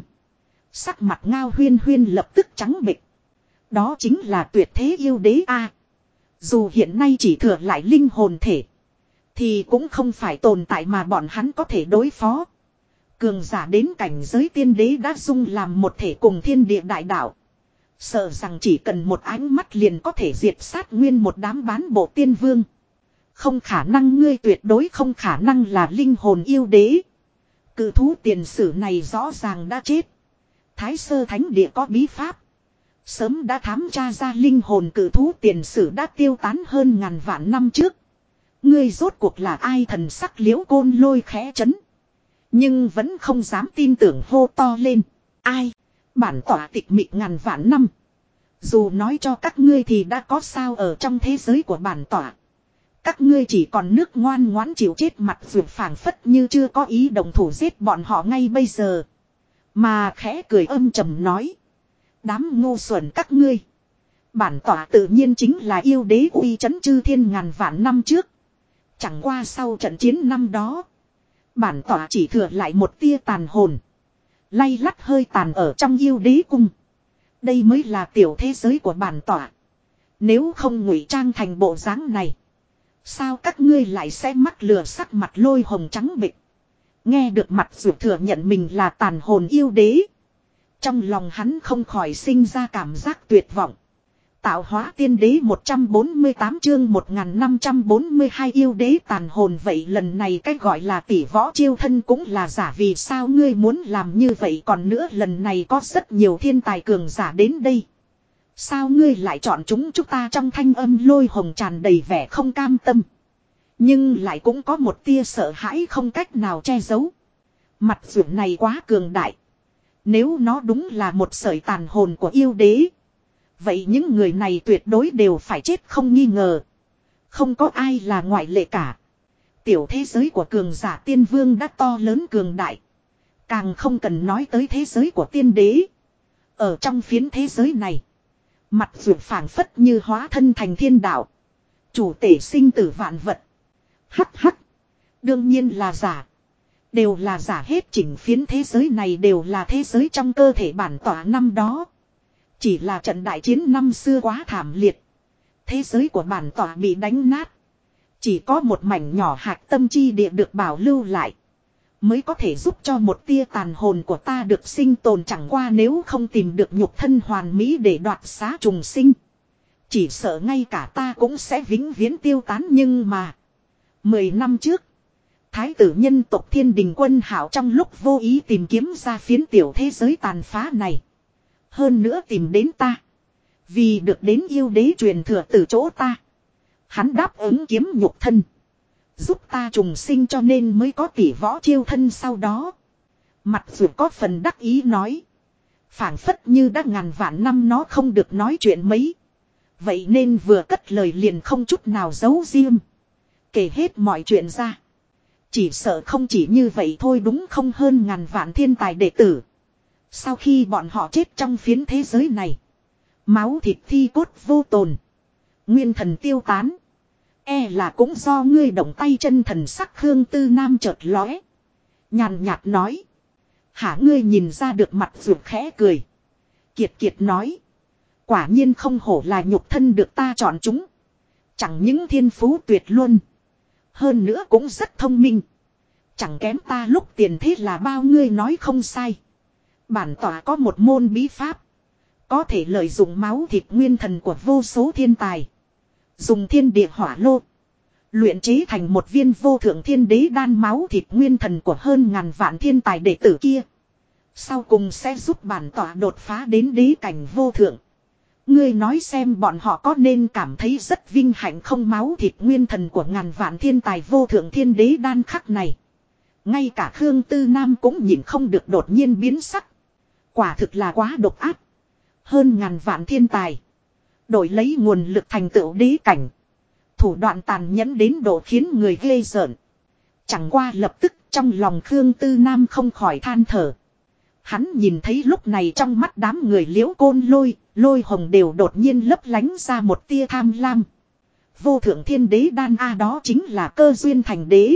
Sắc mặt Ngao Huyên Huyên lập tức trắng bệch. Đó chính là tuyệt thế yêu đế a. Dù hiện nay chỉ thừa lại linh hồn thể. Thì cũng không phải tồn tại mà bọn hắn có thể đối phó. Cường giả đến cảnh giới tiên đế đã dung làm một thể cùng thiên địa đại đạo. Sợ rằng chỉ cần một ánh mắt liền có thể diệt sát nguyên một đám bán bộ tiên vương. Không khả năng, ngươi tuyệt đối không khả năng là linh hồn yêu đế. Cự thú tiền sử này rõ ràng đã chết. Thái Sơ Thánh Địa có bí pháp. Sớm đã thám tra ra linh hồn cự thú tiền sử đã tiêu tán hơn ngàn vạn năm trước. Ngươi rốt cuộc là ai? Thần sắc Liễu Côn Lôi khẽ chấn. Nhưng vẫn không dám tin tưởng, hô to lên. Ai? Bản tỏa tịch mịch ngàn vạn năm. Dù nói cho các ngươi thì đã có sao ở trong thế giới của bản tỏa. Các ngươi chỉ còn nước ngoan ngoãn chịu chết mặt vượt phảng phất như chưa có ý đồng thủ giết bọn họ ngay bây giờ. Mà khẽ cười âm trầm nói. Đám ngu xuẩn các ngươi. Bản tỏa tự nhiên chính là yêu đế uy chấn chư thiên ngàn vạn năm trước. Chẳng qua sau trận chiến năm đó. Bản tỏa chỉ thừa lại một tia tàn hồn. Lay lắt hơi tàn ở trong yêu đế cung. Đây mới là tiểu thế giới của bản tỏa. Nếu không ngụy trang thành bộ dáng này. Sao các ngươi lại sẽ mắc lừa sắc mặt Lôi Hồng trắng bệch. Nghe được mặt dù thừa nhận mình là tàn hồn yêu đế. Trong lòng hắn không khỏi sinh ra cảm giác tuyệt vọng. Tạo hóa tiên đế 148 chương 1542 yêu đế tàn hồn, vậy lần này cách gọi là tỷ võ chiêu thân cũng là giả, vì sao ngươi muốn làm như vậy, còn nữa lần này có rất nhiều thiên tài cường giả đến đây. Sao ngươi lại chọn chúng ta, trong thanh âm Lôi Hồng tràn đầy vẻ không cam tâm. Nhưng lại cũng có một tia sợ hãi không cách nào che giấu. Mặt ruộng này quá cường đại. Nếu nó đúng là một sợi tàn hồn của yêu đế. Vậy những người này tuyệt đối đều phải chết không nghi ngờ. Không có ai là ngoại lệ cả. Tiểu thế giới của cường giả tiên vương đã to lớn cường đại. Càng không cần nói tới thế giới của tiên đế. Ở trong phiến thế giới này. Mặt ruộng phảng phất như hóa thân thành thiên đạo. Chủ tể sinh tử vạn vật. Hắc hắc. Đương nhiên là giả. Đều là giả hết, chỉnh phiến thế giới này đều là thế giới trong cơ thể bản tỏa năm đó. Chỉ là trận đại chiến năm xưa quá thảm liệt. Thế giới của bản tỏa bị đánh nát. Chỉ có một mảnh nhỏ hạt tâm chi địa được bảo lưu lại. Mới có thể giúp cho một tia tàn hồn của ta được sinh tồn, chẳng qua nếu không tìm được nhục thân hoàn mỹ để đoạt xá trùng sinh. Chỉ sợ ngay cả ta cũng sẽ vĩnh viễn tiêu tán, nhưng mà. 10 năm trước. Thái tử nhân tộc Thiên Đình Quân Hạo trong lúc vô ý tìm kiếm ra phiến tiểu thế giới tàn phá này. Hơn nữa tìm đến ta. Vì được đến yêu đế truyền thừa từ chỗ ta. Hắn đáp ứng kiếm nhục thân. Giúp ta trùng sinh, cho nên mới có tỷ võ chiêu thân sau đó. Mặt dù có phần đắc ý nói. Phảng phất như đã ngàn vạn năm nó không được nói chuyện mấy. Vậy nên vừa cất lời liền không chút nào giấu riêng. Kể hết mọi chuyện ra. Chỉ sợ không chỉ như vậy thôi, đúng không, hơn ngàn vạn thiên tài đệ tử. Sau khi bọn họ chết trong phiến thế giới này. Máu thịt thi cốt vô tồn. Nguyên thần tiêu tán. E là cũng do ngươi động tay chân, thần sắc Khương Tư Nam chợt lóe. Nhàn nhạt nói. Hả, ngươi nhìn ra được, mặt ruột khẽ cười. Kiệt kiệt nói. Quả nhiên không hổ là nhục thân được ta chọn chúng. Chẳng những thiên phú tuyệt luôn. Hơn nữa cũng rất thông minh. Chẳng kém ta lúc tiền thế là bao, ngươi nói không sai. Bản tỏa có một môn bí pháp. Có thể lợi dụng máu thịt nguyên thần của vô số thiên tài. Dùng thiên địa hỏa lô. Luyện chế thành một viên vô thượng thiên đế đan, máu thịt nguyên thần của hơn ngàn vạn thiên tài đệ tử kia. Sau cùng sẽ giúp bản tỏa đột phá đến đế cảnh vô thượng. Ngươi nói xem bọn họ có nên cảm thấy rất vinh hạnh không? Máu thịt nguyên thần của ngàn vạn thiên tài vô thượng thiên đế đan khắc này. Ngay cả Khương Tư Nam cũng nhìn không được đột nhiên biến sắc. Quả thực là quá độc ác. Hơn ngàn vạn thiên tài. Đổi lấy nguồn lực thành tựu đế cảnh. Thủ đoạn tàn nhẫn đến độ khiến người ghê rợn. Chẳng qua lập tức trong lòng Khương Tư Nam không khỏi than thở. Hắn nhìn thấy lúc này trong mắt đám người Liễu Côn Lôi, Lôi Hồng đều đột nhiên lấp lánh ra một tia tham lam. Vô thượng thiên đế đan a, đó chính là cơ duyên thành đế.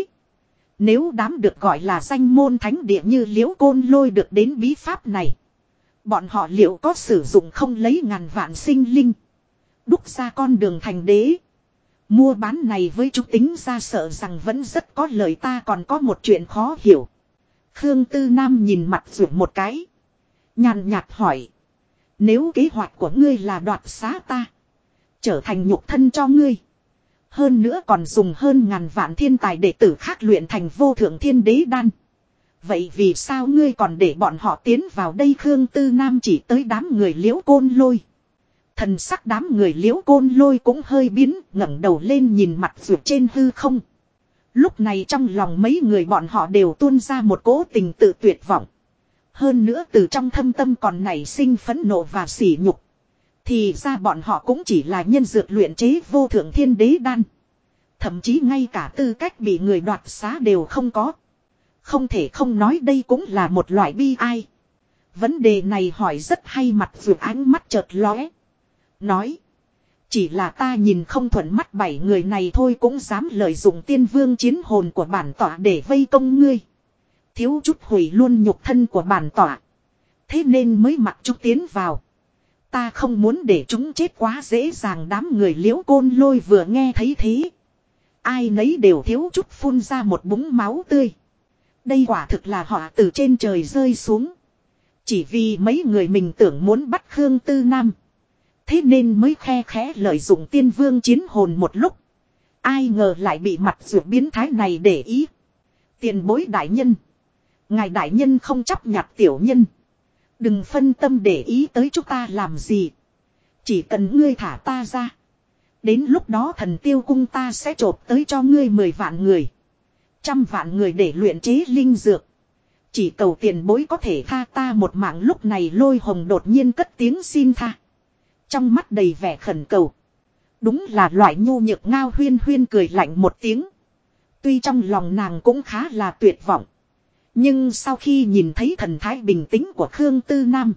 Nếu đám được gọi là danh môn thánh địa như Liễu Côn Lôi được đến bí pháp này, bọn họ liệu có sử dụng không lấy ngàn vạn sinh linh đúc ra con đường thành đế? Mua bán này với chúng tính ra sợ rằng vẫn rất có lợi. Ta còn có một chuyện khó hiểu. Khương Tư Nam nhìn mặt ruột một cái. Nhàn nhạt hỏi. Nếu kế hoạch của ngươi là đoạt xá ta, trở thành nhục thân cho ngươi, hơn nữa còn dùng hơn ngàn vạn thiên tài đệ tử khác luyện thành vô thượng thiên đế đan, vậy vì sao ngươi còn để bọn họ tiến vào đây? Khương Tư Nam chỉ tới đám người Liễu Côn Lôi. Thần sắc đám người Liễu Côn Lôi cũng hơi biến, ngẩng đầu lên nhìn mặt ruột trên hư không. Lúc này trong lòng mấy người bọn họ đều tuôn ra một cỗ tình tự tuyệt vọng. Hơn nữa từ trong thâm tâm còn nảy sinh phẫn nộ và sỉ nhục. Thì ra bọn họ cũng chỉ là nhân dược luyện chế vô thượng thiên đế đan. Thậm chí ngay cả tư cách bị người đoạt xá đều không có. Không thể không nói đây cũng là một loại bi ai. Vấn đề này hỏi rất hay, mặt vượt ánh mắt chợt lóe. Nói. Chỉ là ta nhìn không thuận mắt 7 người này thôi cũng dám lợi dụng tiên vương chiến hồn của bản tọa để vây công ngươi. Thiếu chút hủy luôn nhục thân của bản tọa. Thế nên mới mặc chúng tiến vào. Ta không muốn để chúng chết quá dễ dàng. Đám người Liễu Côn Lôi vừa nghe thấy thế. Ai nấy đều thiếu chút phun ra một búng máu tươi. Đây quả thực là họ từ trên trời rơi xuống. Chỉ vì mấy người mình tưởng muốn bắt Khương Tư Nam. Thế nên mới khe khẽ lợi dụng tiên vương chiến hồn một lúc. Ai ngờ lại bị mặt ruột biến thái này để ý. Tiền bối đại nhân. Ngài đại nhân không chấp nhặt tiểu nhân. Đừng phân tâm để ý tới chúng ta làm gì. Chỉ cần ngươi thả ta ra. Đến lúc đó Thần Tiêu cung ta sẽ chộp tới cho ngươi 10 vạn người. 100 vạn người để luyện chế linh dược. Chỉ cầu tiền bối có thể tha ta một mạng. Lúc này Lôi Hồng đột nhiên cất tiếng xin tha. Trong mắt đầy vẻ khẩn cầu. Đúng là loại nhu nhược. Ngao Huyên Huyên cười lạnh một tiếng. Tuy trong lòng nàng cũng khá là tuyệt vọng. Nhưng sau khi nhìn thấy thần thái bình tĩnh của Khương Tư Nam.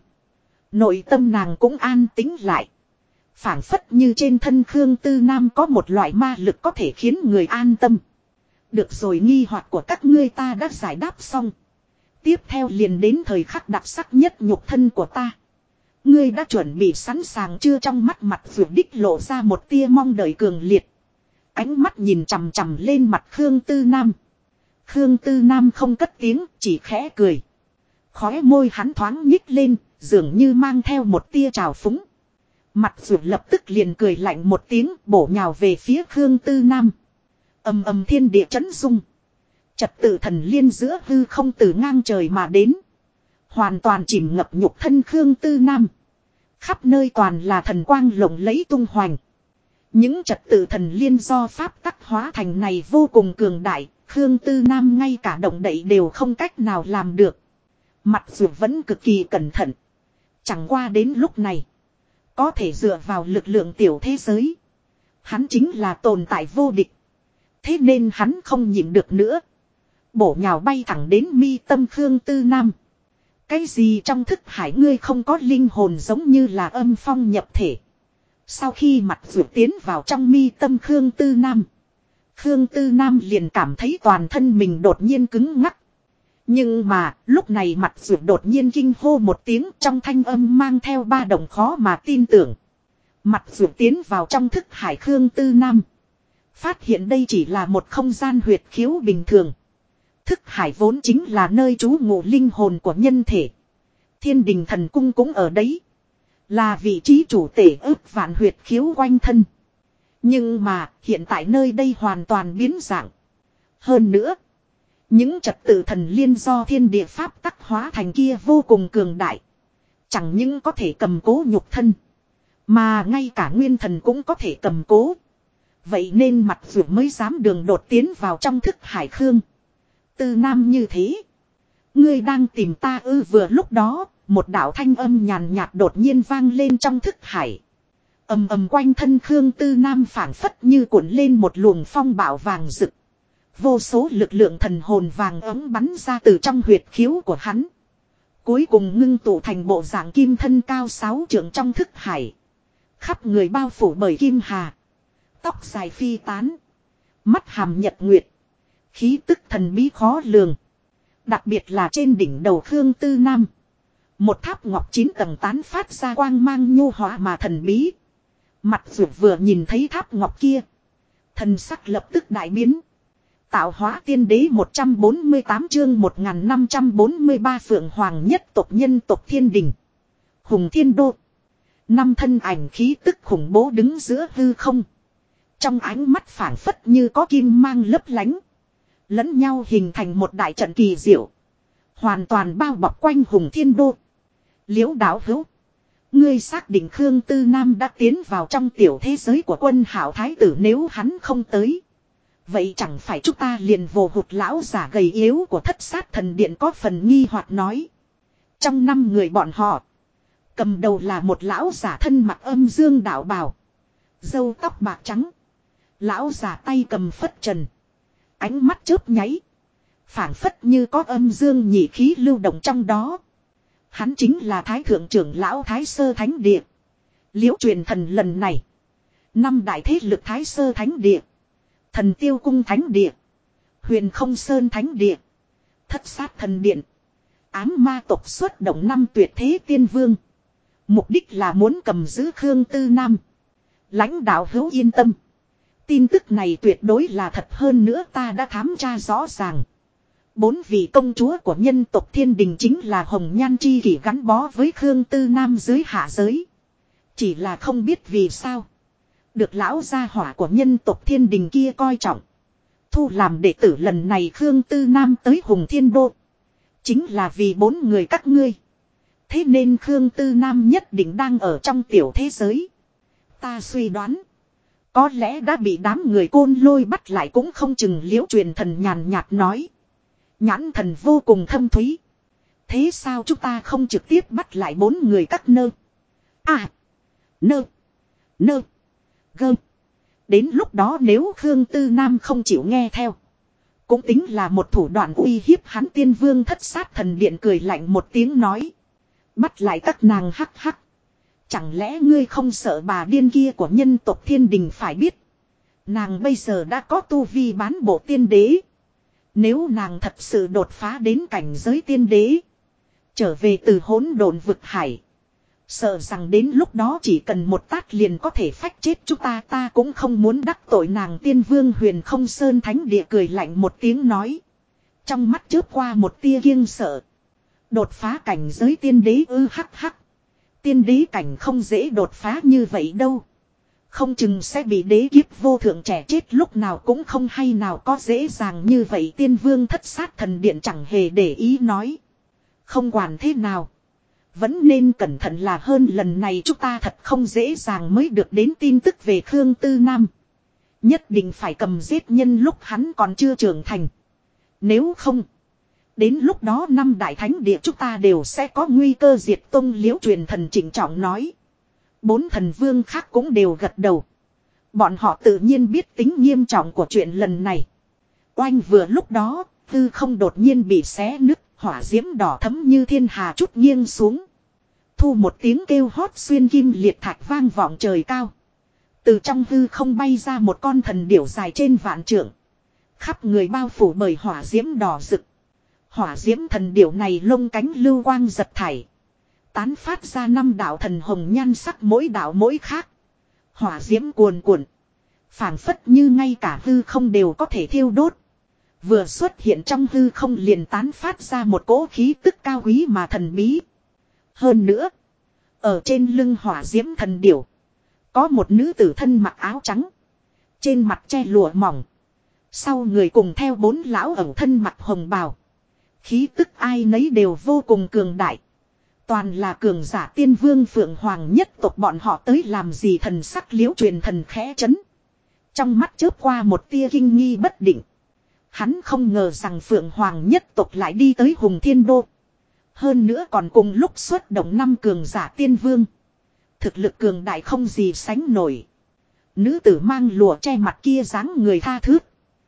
Nội tâm nàng cũng an tĩnh lại. Phảng phất như trên thân Khương Tư Nam có một loại ma lực có thể khiến người an tâm. Được rồi, nghi hoặc của các ngươi ta đã giải đáp xong. Tiếp theo liền đến thời khắc đặc sắc nhất nhục thân của ta. Ngươi đã chuẩn bị sẵn sàng chưa? Trong mắt mặt vượt đích lộ ra một tia mong đợi cường liệt. Ánh mắt nhìn chằm chằm lên mặt Khương Tư Nam. Khương Tư Nam không cất tiếng, chỉ khẽ cười. Khóe môi hắn thoáng nhích lên, dường như mang theo một tia trào phúng. Mặt vượt lập tức liền cười lạnh một tiếng, bổ nhào về phía Khương Tư Nam. Ầm ầm, thiên địa chấn rung. Trật tự thần liên giữa hư không từ ngang trời mà đến. Hoàn toàn chìm ngập nhục thân Khương Tư Nam. Khắp nơi toàn là thần quang lộng lẫy tung hoành. Những trật tự thần liên do pháp tắc hóa thành này vô cùng cường đại. Khương Tư Nam ngay cả động đậy đều không cách nào làm được. Mặt dù vẫn cực kỳ cẩn thận. Chẳng qua đến lúc này. Có thể dựa vào lực lượng tiểu thế giới. Hắn chính là tồn tại vô địch. Thế nên hắn không nhịn được nữa. Bổ nhào bay thẳng đến mi tâm Khương Tư Nam. Cái gì trong thức hải ngươi không có linh hồn giống như là âm phong nhập thể. Sau khi mặt vượt tiến vào trong mi tâm Khương Tư Nam. Khương Tư Nam liền cảm thấy toàn thân mình đột nhiên cứng ngắc. Nhưng mà lúc này mặt vượt đột nhiên kinh hô một tiếng, trong thanh âm mang theo ba động khó mà tin tưởng. Mặt vượt tiến vào trong thức hải Khương Tư Nam. Phát hiện đây chỉ là một không gian huyệt khiếu bình thường. Thức hải vốn chính là nơi trú ngụ linh hồn của nhân thể. Thiên Đình Thần Cung cũng ở đấy. Là vị trí chủ tể ức vạn huyệt khiếu quanh thân. Nhưng mà hiện tại nơi đây hoàn toàn biến dạng. Hơn nữa, những trật tự thần liên do thiên địa pháp tắc hóa thành kia vô cùng cường đại. Chẳng những có thể cầm cố nhục thân, mà ngay cả nguyên thần cũng có thể cầm cố. Vậy nên mặt vượt mới dám đường đột tiến vào trong thức hải Khương Tư Nam như thế. Ngươi đang tìm ta ư? Vừa lúc đó, một đạo thanh âm nhàn nhạt đột nhiên vang lên trong thức hải. Ầm ầm, quanh thân Khương Tư Nam phảng phất như cuộn lên một luồng phong bạo vàng rực. Vô số lực lượng thần hồn vàng ấm bắn ra từ trong huyệt khiếu của hắn. Cuối cùng ngưng tụ thành bộ dạng kim thân cao 6 trượng trong thức hải. Khắp người bao phủ bởi kim hà. Tóc dài phi tán. Mắt hàm nhật nguyệt. Khí tức thần bí khó lường. Đặc biệt là trên đỉnh đầu Khương Tư Nam. Một tháp ngọc 9 tầng tán phát ra quang mang nhu hóa mà thần bí. Mặt ruột vừa nhìn thấy tháp ngọc kia. Thần sắc lập tức đại biến. Tạo hóa tiên đế 148 chương 1543 Phượng Hoàng nhất tộc nhân tộc Thiên Đình. Hùng Thiên Đô. 5 thân ảnh khí tức khủng bố đứng giữa hư không. Trong ánh mắt phảng phất như có kim mang lấp lánh. Lẫn nhau hình thành một đại trận kỳ diệu. Hoàn toàn bao bọc quanh Hùng Thiên Đô. Liễu đạo hữu. Ngươi xác định Khương Tư Nam đã tiến vào trong tiểu thế giới của Quân Hạo Thái tử, nếu hắn không tới. Vậy chẳng phải chúng ta liền vồ hụt lão giả gầy yếu của Thất Sát Thần Điện? Có phần nghi hoặc nói. Trong 5 người bọn họ. Cầm đầu là một lão giả thân mặc âm dương đạo bào. Râu tóc bạc trắng. Lão già tay cầm phất trần. Ánh mắt chớp nháy. Phảng phất như có âm dương nhị khí lưu động trong đó. Hắn chính là Thái Thượng trưởng lão Thái Sơ Thánh Địa. Liễu truyền thần lần này. 5 đại thế lực Thái Sơ Thánh Địa. Thần Tiêu Cung Thánh Địa. Huyền Không Sơn Thánh Địa. Thất Sát Thần Điện. Ám ma tộc xuất động 5 tuyệt thế tiên vương. Mục đích là muốn cầm giữ Khương Tư Nam. Lãnh đạo hữu yên tâm. Tin tức này tuyệt đối là thật, hơn nữa ta đã thám tra rõ ràng. 4 vị công chúa của nhân tộc Thiên Đình chính là Hồng Nhan chi kỷ gắn bó với Khương Tư Nam dưới hạ giới. Chỉ là không biết vì sao. Được lão gia hỏa của nhân tộc Thiên Đình kia coi trọng. Thu làm đệ tử lần này Khương Tư Nam tới Hùng Thiên Đô. Chính là vì 4 người các ngươi. Thế nên Khương Tư Nam nhất định đang ở trong tiểu thế giới. Ta suy đoán. Có lẽ đã bị đám người Côn Lôi bắt lại cũng không chừng, Liễu truyền thần nhàn nhạt nói. Nhãn thần vô cùng thâm thúy. Thế sao chúng ta không trực tiếp bắt lại 4 người các nơ? À. Nơ. Nơ. Gơ. Đến lúc đó nếu Khương Tư Nam không chịu nghe theo. Cũng tính là một thủ đoạn uy hiếp hắn. Tiên Vương Thất Sát Thần Điện cười lạnh một tiếng nói. Bắt lại các nàng hắc hắc. Chẳng lẽ ngươi không sợ bà điên kia của nhân tộc Thiên Đình phải biết. Nàng bây giờ đã có tu vi bán bộ tiên đế. Nếu nàng thật sự đột phá đến cảnh giới tiên đế. Trở về từ hỗn độn vực hải. Sợ rằng đến lúc đó chỉ cần một tát liền có thể phách chết chúng ta. Ta cũng không muốn đắc tội nàng. Tiên Vương Huyền Không Sơn Thánh Địa cười lạnh một tiếng nói. Trong mắt chớp qua một tia kiêng sợ. Đột phá cảnh giới tiên đế hắc hắc. Tiên đế cảnh không dễ đột phá như vậy đâu. Không chừng sẽ bị đế kiếp vô thượng trẻ chết lúc nào cũng không hay, nào có dễ dàng như vậy. Tiên Vương Thất Sát Thần Điện chẳng hề để ý nói. Không quản thế nào. Vẫn nên cẩn thận là hơn, lần này chúng ta thật không dễ dàng mới được đến tin tức về Khương Tư Nam. Nhất định phải cầm giết nhân lúc hắn còn chưa trưởng thành. Nếu không, đến lúc đó 5 đại thánh địa chúng ta đều sẽ có nguy cơ diệt tông. Liễu truyền thần trịnh trọng nói. 4 thần vương khác cũng đều gật đầu. Bọn họ tự nhiên biết tính nghiêm trọng của chuyện lần này. Oanh, vừa lúc đó, hư không đột nhiên bị xé nứt, hỏa diễm đỏ thấm như thiên hà chút nghiêng xuống. Thu một tiếng kêu hót xuyên kim liệt thạch vang vọng trời cao. Từ trong hư không bay ra một con thần điểu dài trên vạn trượng. Khắp người bao phủ bởi hỏa diễm đỏ rực. Hỏa diễm thần điểu này lông cánh lưu quang giật thảy. Tán phát ra 5 đạo thần hồng nhan sắc, mỗi đạo mỗi khác. Hỏa diễm cuồn cuộn. Phảng phất như ngay cả hư không đều có thể thiêu đốt. Vừa xuất hiện trong hư không liền tán phát ra một cỗ khí tức cao quý mà thần bí. Hơn nữa, ở trên lưng hỏa diễm thần điểu, có một nữ tử thân mặc áo trắng. Trên mặt che lụa mỏng. Sau người cùng theo 4 lão ẩu thân mặc hồng bào. Khí tức ai nấy đều vô cùng cường đại. Toàn là cường giả tiên vương Phượng Hoàng nhất tộc, bọn họ tới làm gì? Thần sắc Liễu truyền thần khẽ chấn. Trong mắt chớp qua một tia kinh nghi bất định. Hắn không ngờ rằng Phượng Hoàng nhất tộc lại đi tới Hùng Thiên Đô. Hơn nữa còn cùng lúc xuất động 5 cường giả tiên vương. Thực lực cường đại không gì sánh nổi. Nữ tử mang lụa che mặt kia dáng người tha thướt.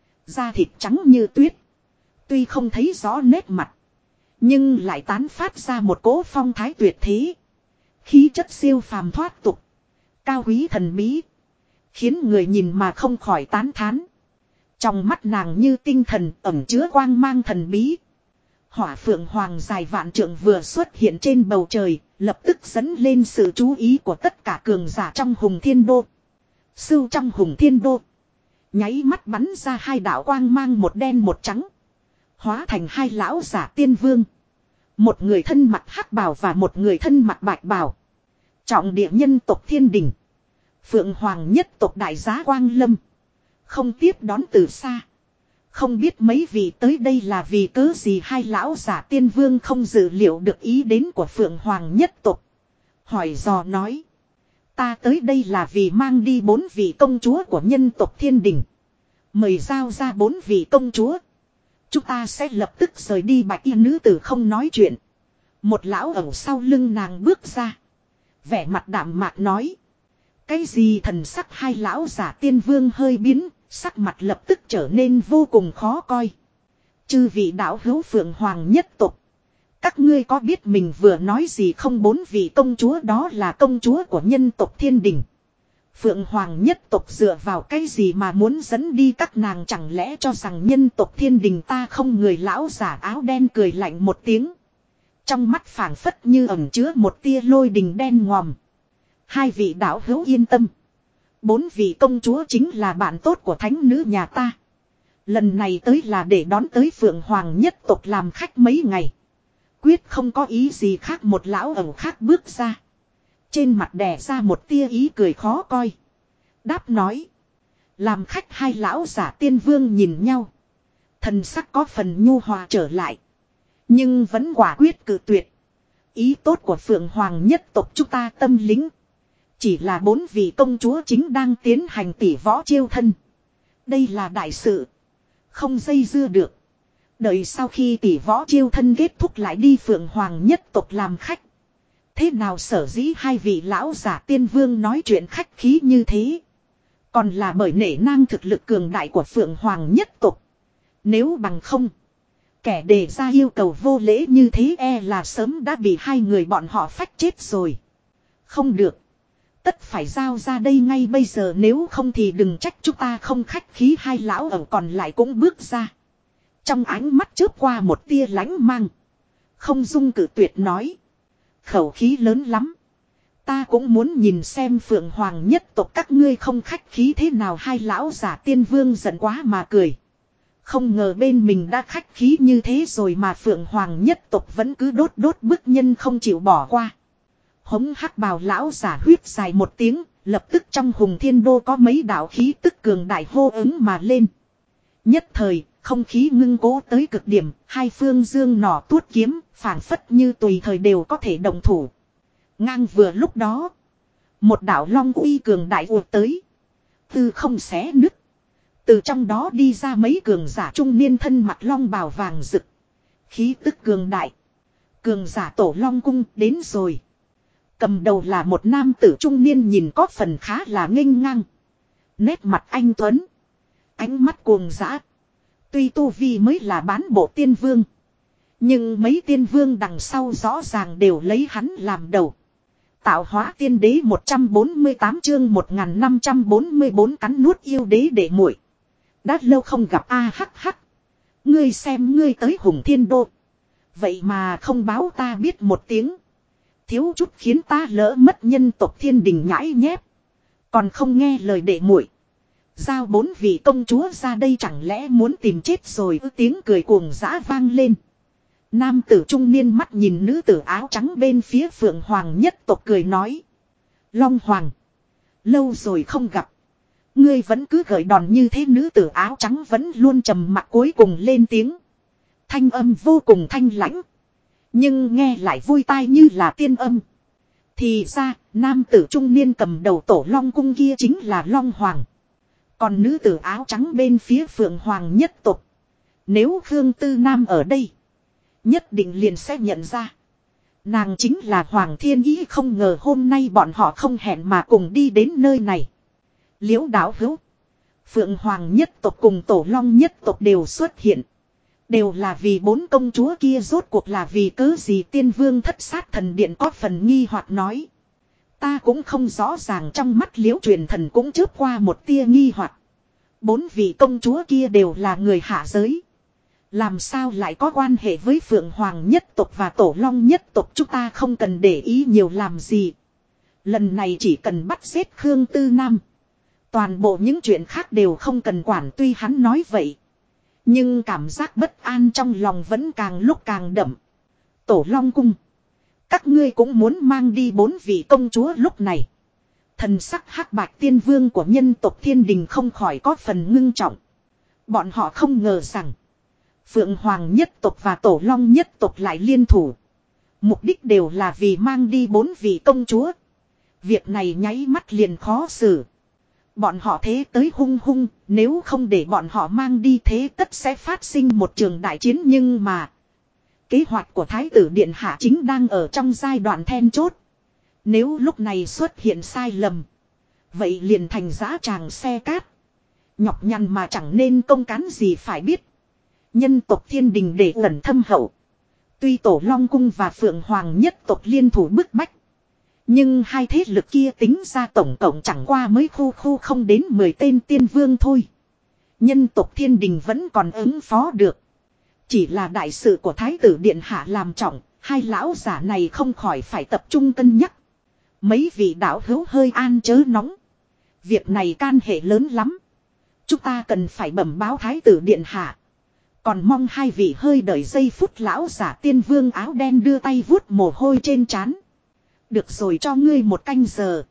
Da thịt trắng như tuyết. Tuy không thấy rõ nét mặt, nhưng lại tán phát ra một cỗ phong thái tuyệt thế. Khí chất siêu phàm thoát tục. Cao quý thần bí. Khiến người nhìn mà không khỏi tán thán. Trong mắt nàng như tinh thần ẩn chứa quang mang thần bí. Hỏa phượng hoàng dài vạn trượng vừa xuất hiện trên bầu trời, lập tức dẫn lên sự chú ý của tất cả cường giả trong Hùng Thiên Đô. Sưu trong Hùng Thiên Đô, nháy mắt bắn ra 2 đạo quang mang, một đen một trắng. Hóa thành 2 lão giả tiên vương. Một người thân mặc hắc bào và một người thân mặc bạch bào. Trọng địa nhân tộc Thiên Đình. Phượng Hoàng nhất tộc đại giá Quang Lâm. Không tiếp đón từ xa. Không biết mấy vị tới đây là vì cớ gì? 2 lão giả tiên vương không dự liệu được ý đến của Phượng Hoàng nhất tộc. Hỏi dò nói. Ta tới đây là vì mang đi 4 vị công chúa của nhân tộc Thiên Đình. Mời giao ra 4 vị công chúa. Chúng ta sẽ lập tức rời đi. Bạch y nữ tử không nói chuyện. Một lão ẩu sau lưng nàng bước ra. Vẻ mặt đạm mạc nói. Cái gì thần sắc hai lão giả tiên vương hơi biến, sắc mặt lập tức trở nên vô cùng khó coi. Chư vị đạo hữu Phượng Hoàng nhất tộc. Các ngươi có biết mình vừa nói gì không? Bốn vị công chúa đó là công chúa của nhân tộc Thiên Đình. Phượng Hoàng nhất tộc dựa vào cái gì mà muốn dẫn đi các nàng, chẳng lẽ cho rằng nhân tộc Thiên Đình ta không? Người lão giả áo đen cười lạnh một tiếng. Trong mắt phảng phất như ẩn chứa một tia lôi đình đen ngòm. Hai vị đạo hữu yên tâm. Bốn vị công chúa chính là bạn tốt của thánh nữ nhà ta. Lần này tới là để đón tới Phượng Hoàng nhất tộc làm khách mấy ngày. Quyết không có ý gì khác. Một lão ẩu khác bước ra. Trên mặt đè ra một tia ý cười khó coi. Đáp nói. Làm khách hai lão giả tiên vương nhìn nhau. Thần sắc có phần nhu hòa trở lại. Nhưng vẫn quả quyết cự tuyệt. Ý tốt của Phượng Hoàng nhất tộc chúng ta tâm lính. Chỉ là bốn vị công chúa chính đang tiến hành tỷ võ chiêu thân. Đây là đại sự. Không dây dưa được. Đợi sau khi tỷ võ chiêu thân kết thúc lại đi Phượng Hoàng nhất tộc làm khách. Thế nào? Sở dĩ hai vị lão giả tiên vương nói chuyện khách khí như thế. Còn là bởi nể nang thực lực cường đại của Phượng Hoàng nhất tộc. Nếu bằng không, kẻ đề ra yêu cầu vô lễ như thế e là sớm đã bị hai người bọn họ phách chết rồi. Không được. Tất phải giao ra đây ngay bây giờ, nếu không thì đừng trách chúng ta không khách khí. Hai lão ở còn lại cũng bước ra. Trong ánh mắt chớp qua một tia lánh mang. Không dung cử tuyệt nói. Khẩu khí lớn lắm. Ta cũng muốn nhìn xem Phượng Hoàng nhất tộc các ngươi không khách khí thế nào. Hai lão giả tiên vương giận quá mà cười. Không ngờ bên mình đã khách khí như thế rồi mà Phượng Hoàng nhất tộc vẫn cứ đốt bức nhân không chịu bỏ qua. Hống hắc bào lão giả huyết dài một tiếng, lập tức trong hùng thiên đô có mấy đạo khí tức cường đại hô ứng mà lên. Nhất thời, không khí ngưng cố tới cực điểm, hai phương dương nỏ tuốt kiếm, phảng phất như tùy thời đều có thể động thủ. Ngang vừa lúc đó, một đạo long uy cường đại ùa tới. Từ không xé nứt. Từ trong đó đi ra mấy cường giả trung niên thân mặc long bào vàng rực. Khí tức cường đại. Cường giả Tổ Long Cung đến rồi. Cầm đầu là một nam tử trung niên nhìn có phần khá là nghênh ngang. Nét mặt anh tuấn. Ánh mắt cuồng dã. Tuy tu vi mới là bán bộ tiên vương. Nhưng mấy tiên vương đằng sau rõ ràng đều lấy hắn làm đầu. Tạo hóa tiên đế 148 chương 1544 cắn nuốt yêu đế để muội. Đã lâu không gặp a hắc hắc. Ngươi xem ngươi tới Hùng Thiên Đô. Vậy mà không báo ta biết một tiếng. Thiếu chút khiến ta lỡ mất nhân tộc Thiên Đình nhãi nhép. Còn không nghe lời đệ muội. Giao bốn vị công chúa ra đây chẳng lẽ muốn tìm chết rồi. Tiếng cười cuồng dã vang lên. Nam tử trung niên mắt nhìn nữ tử áo trắng bên phía Phượng Hoàng nhất tộc cười nói. Long Hoàng. Lâu rồi không gặp. Ngươi vẫn cứ gởi đòn như thế. Nữ tử áo trắng vẫn luôn trầm mặc cuối cùng lên tiếng. Thanh âm vô cùng thanh lãnh. Nhưng nghe lại vui tai như là tiên âm. Thì ra, nam tử trung niên cầm đầu Tổ Long Cung kia chính là Long Hoàng. Còn nữ tử áo trắng bên phía Phượng Hoàng nhất tộc. Nếu Khương Tư Nam ở đây, nhất định liền sẽ nhận ra. Nàng chính là Hoàng Thiên Ý. Không ngờ hôm nay bọn họ không hẹn mà cùng đi đến nơi này. Liễu đạo hữu. Phượng Hoàng nhất tộc cùng Tổ Long nhất tộc đều xuất hiện. Đều là vì bốn công chúa kia, rốt cuộc là vì cớ gì? Tiên vương Thất Sát Thần Điện có phần nghi hoặc nói. Ta cũng không rõ ràng. Trong mắt Liễu Truyền Thần cũng chớp qua một tia nghi hoặc. Bốn vị công chúa kia đều là người hạ giới. Làm sao lại có quan hệ với Phượng Hoàng nhất tộc và Tổ Long nhất tộc? Chúng ta không cần để ý nhiều làm gì. Lần này chỉ cần bắt giết Khương Tư Nam. Toàn bộ những chuyện khác đều không cần quản. Tuy hắn nói vậy, nhưng cảm giác bất an trong lòng vẫn càng lúc càng đậm. Tổ Long Cung, các ngươi cũng muốn mang đi bốn vị công chúa. Lúc này, thần sắc hắc bạch tiên vương của nhân tộc Thiên Đình không khỏi có phần ngưng trọng. Bọn họ không ngờ rằng Phượng Hoàng nhất tộc và Tổ Long nhất tộc lại liên thủ. Mục đích đều là vì mang đi bốn vị công chúa. Việc này nháy mắt liền khó xử. Bọn họ thế tới hung hung, nếu không để bọn họ mang đi thế tất sẽ phát sinh một trường đại chiến. Nhưng mà kế hoạch của Thái tử Điện Hạ chính đang ở trong giai đoạn then chốt. Nếu lúc này xuất hiện sai lầm, Vậy liền thành dã tràng xe cát. Nhọc nhằn mà chẳng nên công cán gì phải biết. Nhân tộc thiên đình để ẩn thâm hậu. Tuy Tổ Long Cung và Phượng Hoàng nhất tộc liên thủ bức bách. Nhưng hai thế lực kia tính ra tổng cộng chẳng qua mới khu không đến 10 tên tiên vương thôi. Nhân tộc thiên đình vẫn còn ứng phó được. Chỉ là đại sự của Thái tử Điện Hạ làm trọng. Hai lão giả này không khỏi phải tập trung cân nhắc. Mấy vị đạo hữu hơi an chớ nóng. Việc này can hệ lớn lắm. Chúng ta cần phải bẩm báo Thái tử Điện Hạ. Còn mong hai vị hơi đợi giây phút. Lão giả tiên vương áo đen đưa tay vuốt mồ hôi trên trán. Được rồi, cho ngươi 1 canh giờ.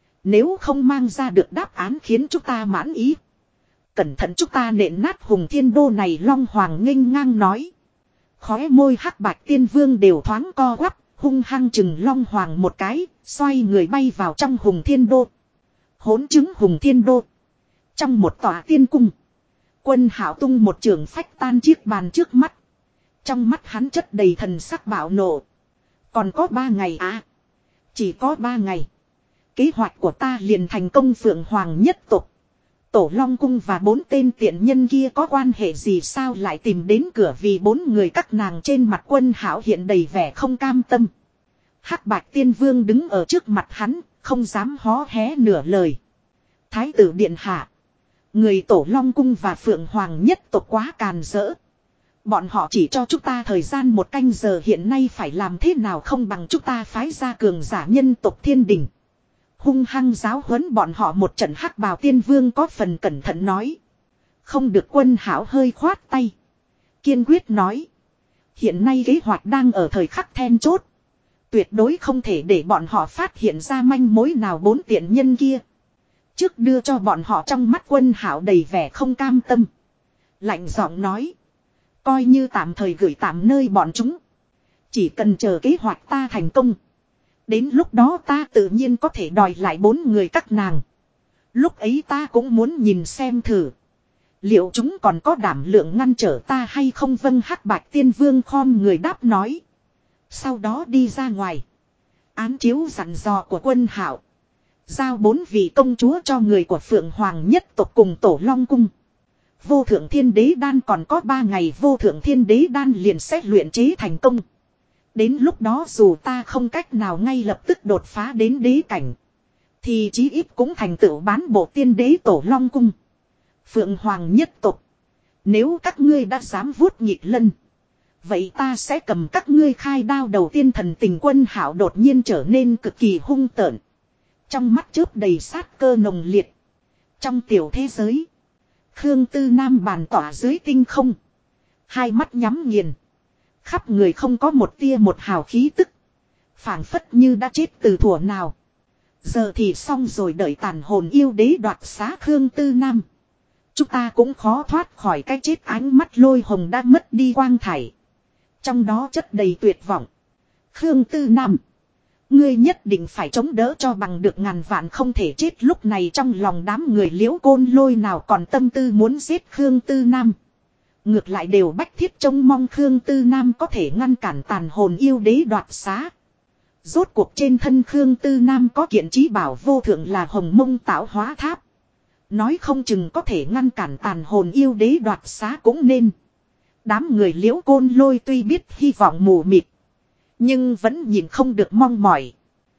Nếu không mang ra được đáp án khiến chúng ta mãn ý, cẩn thận chúng ta nện nát Hùng Thiên Đô này. Long Hoàng nghênh ngang nói. Khóe môi hắc bạch tiên vương đều thoáng co quắp, hung hăng chừng Long Hoàng một cái, xoay người bay vào trong Hùng Thiên Đô. Hỗn chứng Hùng Thiên Đô. Trong một tòa tiên cung, Quân Hạo tung một trường phách tan chiếc bàn trước mắt. Trong mắt hắn chất đầy thần sắc bạo nộ. Còn có 3 ngày à? Chỉ có 3 ngày. Kế hoạch của ta liền thành công. Phượng Hoàng nhất tộc, Tổ Long Cung và 4 tên tiện nhân kia có quan hệ gì sao lại tìm đến cửa vì 4 người các nàng. Trên mặt Quân Hạo hiện đầy vẻ không cam tâm. Hắc Bạch Tiên Vương đứng ở trước mặt hắn, không dám hó hé nửa lời. Thái tử Điện Hạ, người Tổ Long Cung và Phượng Hoàng nhất tộc quá càn rỡ. Bọn họ chỉ cho chúng ta thời gian 1 canh giờ, hiện nay phải làm thế nào không bằng chúng ta phái ra cường giả nhân tộc thiên đình. Hung hăng giáo huấn bọn họ một trận. Hắc Bào Tiên Vương có phần cẩn thận nói. Không được. Quân Hạo hơi khoát tay, kiên quyết nói. Hiện nay kế hoạch đang ở thời khắc then chốt. Tuyệt đối không thể để bọn họ phát hiện ra manh mối nào. 4 tiện nhân kia trước đưa cho bọn họ. Trong mắt Quân Hạo đầy vẻ không cam tâm, lạnh giọng nói. Coi như tạm thời gửi tạm nơi bọn chúng. Chỉ cần chờ kế hoạch ta thành công, đến lúc đó ta tự nhiên có thể đòi lại 4 người các nàng. Lúc ấy ta cũng muốn nhìn xem thử, liệu chúng còn có đảm lượng ngăn trở ta hay không. Vâng. Hắc Bạch Tiên Vương khom người đáp nói. Sau đó đi ra ngoài. Án chiếu dặn dò của Quân Hạo, giao 4 vị công chúa cho người của Phượng Hoàng nhất tộc cùng Tổ Long Cung. Vô thượng thiên đế đan còn có 3 ngày. Vô thượng thiên đế đan liền sẽ luyện chế thành công. Đến lúc đó dù ta không cách nào ngay lập tức đột phá đến đế cảnh, thì chí ít cũng thành tựu bán bộ tiên đế Tổ Long Cung, Phượng Hoàng nhất tộc. Nếu các ngươi đã dám vuốt nhịp lân, vậy ta sẽ cầm các ngươi khai đao. Đầu tiên thần tình Quân Hạo đột nhiên trở nên cực kỳ hung tợn, trong mắt chớp đầy sát cơ nồng liệt. Trong tiểu thế giới, Khương Tư Nam bàn tỏa dưới tinh không, hai mắt nhắm nghiền, khắp người không có một tia một hào khí tức, phảng phất như đã chết từ thuở nào. Giờ thì xong rồi, đợi tàn hồn yêu đế đoạt xá Khương Tư Nam, chúng ta cũng khó thoát khỏi cái chết. Ánh mắt Lôi Hồng đã mất đi quang thải, trong đó chất đầy tuyệt vọng. Khương Tư Nam, ngươi nhất định phải chống đỡ cho bằng được, ngàn vạn không thể chết. Lúc này trong lòng đám người Liễu Côn Lôi nào còn tâm tư muốn giết Khương Tư Nam. Ngược lại đều bách thiết trông mong Khương Tư Nam có thể ngăn cản tàn hồn yêu đế đoạt xá. Rốt cuộc trên thân Khương Tư Nam có kiện trí bảo vô thượng là Hồng Mông Tạo Hóa Tháp. Nói không chừng có thể ngăn cản tàn hồn yêu đế đoạt xá cũng nên. Đám người Liễu Côn Lôi tuy biết hy vọng mù mịt, nhưng vẫn nhìn không được mong mỏi.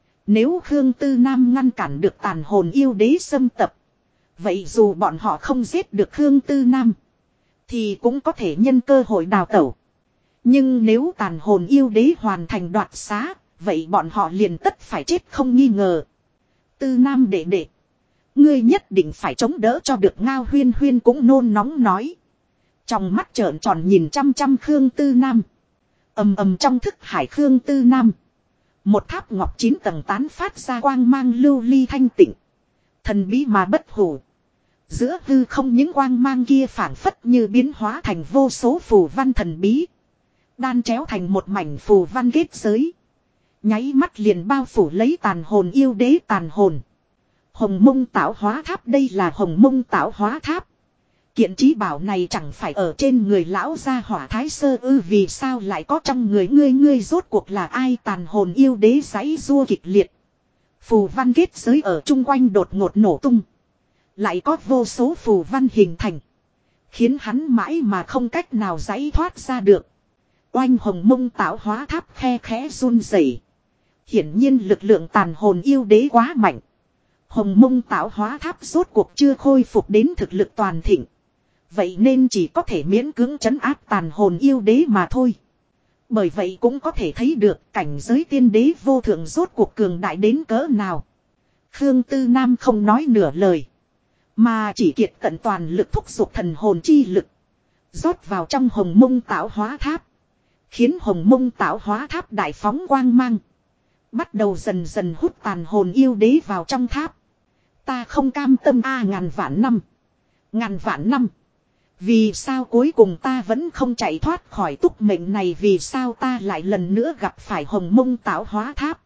Nếu Khương Tư Nam ngăn cản được tàn hồn yêu đế xâm tập, vậy dù bọn họ không giết được Khương Tư Nam, thì cũng có thể nhân cơ hội đào tẩu. Nhưng nếu tàn hồn yêu đế hoàn thành đoạt xá, vậy bọn họ liền tất phải chết không nghi ngờ. Tư Nam đệ đệ, ngươi nhất định phải chống đỡ cho được. Ngao Huyên Huyên cũng nôn nóng nói, trong mắt trợn tròn nhìn chăm chăm Khương Tư Nam. Ầm ầm, trong thức hải Khương Tư Nam, một tháp ngọc 9 tầng tán phát ra quang mang lưu ly thanh tịnh, thần bí mà bất hủ. Giữa hư không những quang mang kia phảng phất như biến hóa thành vô số phù văn thần bí, đan chéo thành một mảnh phù văn kết giới, nháy mắt liền bao phủ lấy tàn hồn yêu đế tàn hồn. Hồng Mông Tạo Hóa Tháp, đây là Hồng Mông Tạo Hóa Tháp. Kiện trí bảo này chẳng phải ở trên người lão gia hỏa Thái Sơ ư? Vì sao lại có trong người ngươi? Ngươi rốt cuộc là ai? Tàn hồn yêu đế giãy giụa kịch liệt, Phù văn kết giới ở chung quanh đột ngột nổ tung. Lại có vô số phù văn hình thành. Khiến hắn mãi mà không cách nào giải thoát ra được. Oanh hồng mông tạo hóa tháp khe khẽ run rẩy. Hiển nhiên lực lượng tàn hồn yêu đế quá mạnh. Hồng mông tạo hóa tháp rốt cuộc chưa khôi phục đến thực lực toàn thịnh. Vậy nên chỉ có thể miễn cưỡng trấn áp tàn hồn yêu đế mà thôi. Bởi vậy cũng có thể thấy được cảnh giới tiên đế vô thượng rốt cuộc cường đại đến cỡ nào. Khương Tư Nam không nói nửa lời. Mà chỉ kiệt cận toàn lực thúc giục thần hồn chi lực. Rót vào trong hồng mông tạo hóa tháp. Khiến hồng mông tạo hóa tháp đại phóng quang mang. Bắt đầu dần dần hút tàn hồn yêu đế vào trong tháp. Ta không cam tâm ngàn vạn năm. Ngàn vạn năm. Vì sao cuối cùng ta vẫn không chạy thoát khỏi túc mệnh này, vì sao ta lại lần nữa gặp phải hồng mông tạo hóa tháp.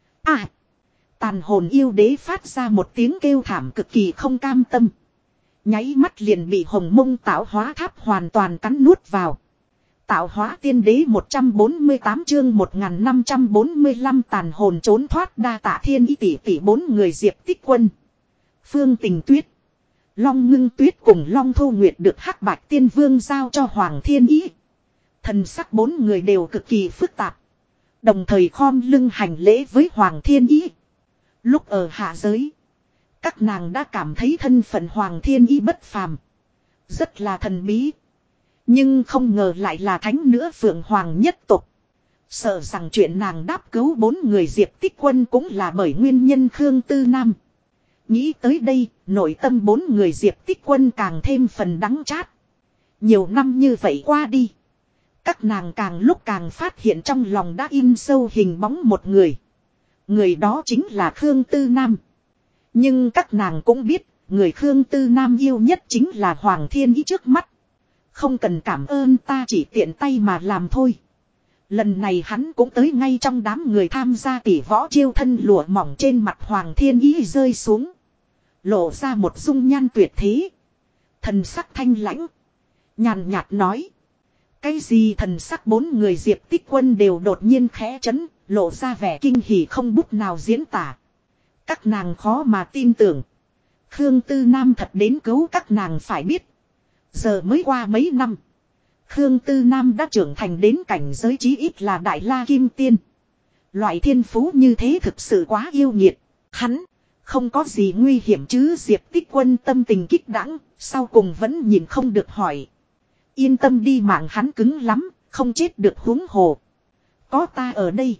Tàn hồn yêu đế phát ra một tiếng kêu thảm cực kỳ không cam tâm. Nháy mắt liền bị hồng mông tạo hóa tháp hoàn toàn cắn nuốt vào. Tạo hóa tiên đế 148 chương 1545 tàn hồn trốn thoát đa tạ thiên ý tỷ tỷ 4 người Diệp Tích Quân. Phương Tình Tuyết. Long Ngưng Tuyết cùng Long Thu Nguyệt được Hắc Bạch Tiên Vương giao cho Hoàng Thiên Ý. Thần sắc 4 người đều cực kỳ phức tạp. Đồng thời khom lưng hành lễ với Hoàng Thiên Ý. Lúc ở hạ giới, các nàng đã cảm thấy thân phận Hoàng Thiên Ý bất phàm. Rất là thần bí. Nhưng không ngờ lại là thánh nữa Phượng Hoàng nhất tộc. Sợ rằng chuyện nàng đáp cứu 4 người Diệp Tích Quân cũng là bởi nguyên nhân Khương Tư Nam. Nghĩ tới đây, nội tâm 4 người Diệp Tích Quân càng thêm phần đắng chát. Nhiều năm như vậy qua đi, các nàng càng lúc càng phát hiện trong lòng đã in sâu hình bóng một người. Người đó chính là Khương Tư Nam. Nhưng các nàng cũng biết, người Khương Tư Nam yêu nhất chính là Hoàng Thiên Ý trước mắt. Không cần cảm ơn, ta chỉ tiện tay mà làm thôi. Lần này hắn cũng tới ngay trong đám người tham gia tỷ võ chiêu, thân lụa mỏng trên mặt Hoàng Thiên Ý rơi xuống. Lộ ra một dung nhan tuyệt thế. Thần sắc thanh lãnh. Nhàn nhạt nói. Cái gì? Thần sắc 4 người Diệp Tích Quân đều đột nhiên khẽ chấn, lộ ra vẻ kinh hỉ không bút nào diễn tả. Các nàng khó mà tin tưởng. Khương Tư Nam thật đến cứu các nàng, phải biết. Giờ mới qua mấy năm. Khương Tư Nam đã trưởng thành đến cảnh giới chí ít là Đại La Kim Tiên. Loại thiên phú như thế thực sự quá yêu nghiệt. Hắn không có gì nguy hiểm chứ? Diệp Tích Quân tâm tình kích đãng, sau cùng vẫn nhìn không được hỏi. Yên tâm đi, mạng hắn cứng lắm, không chết được, huống hồ. Có ta ở đây.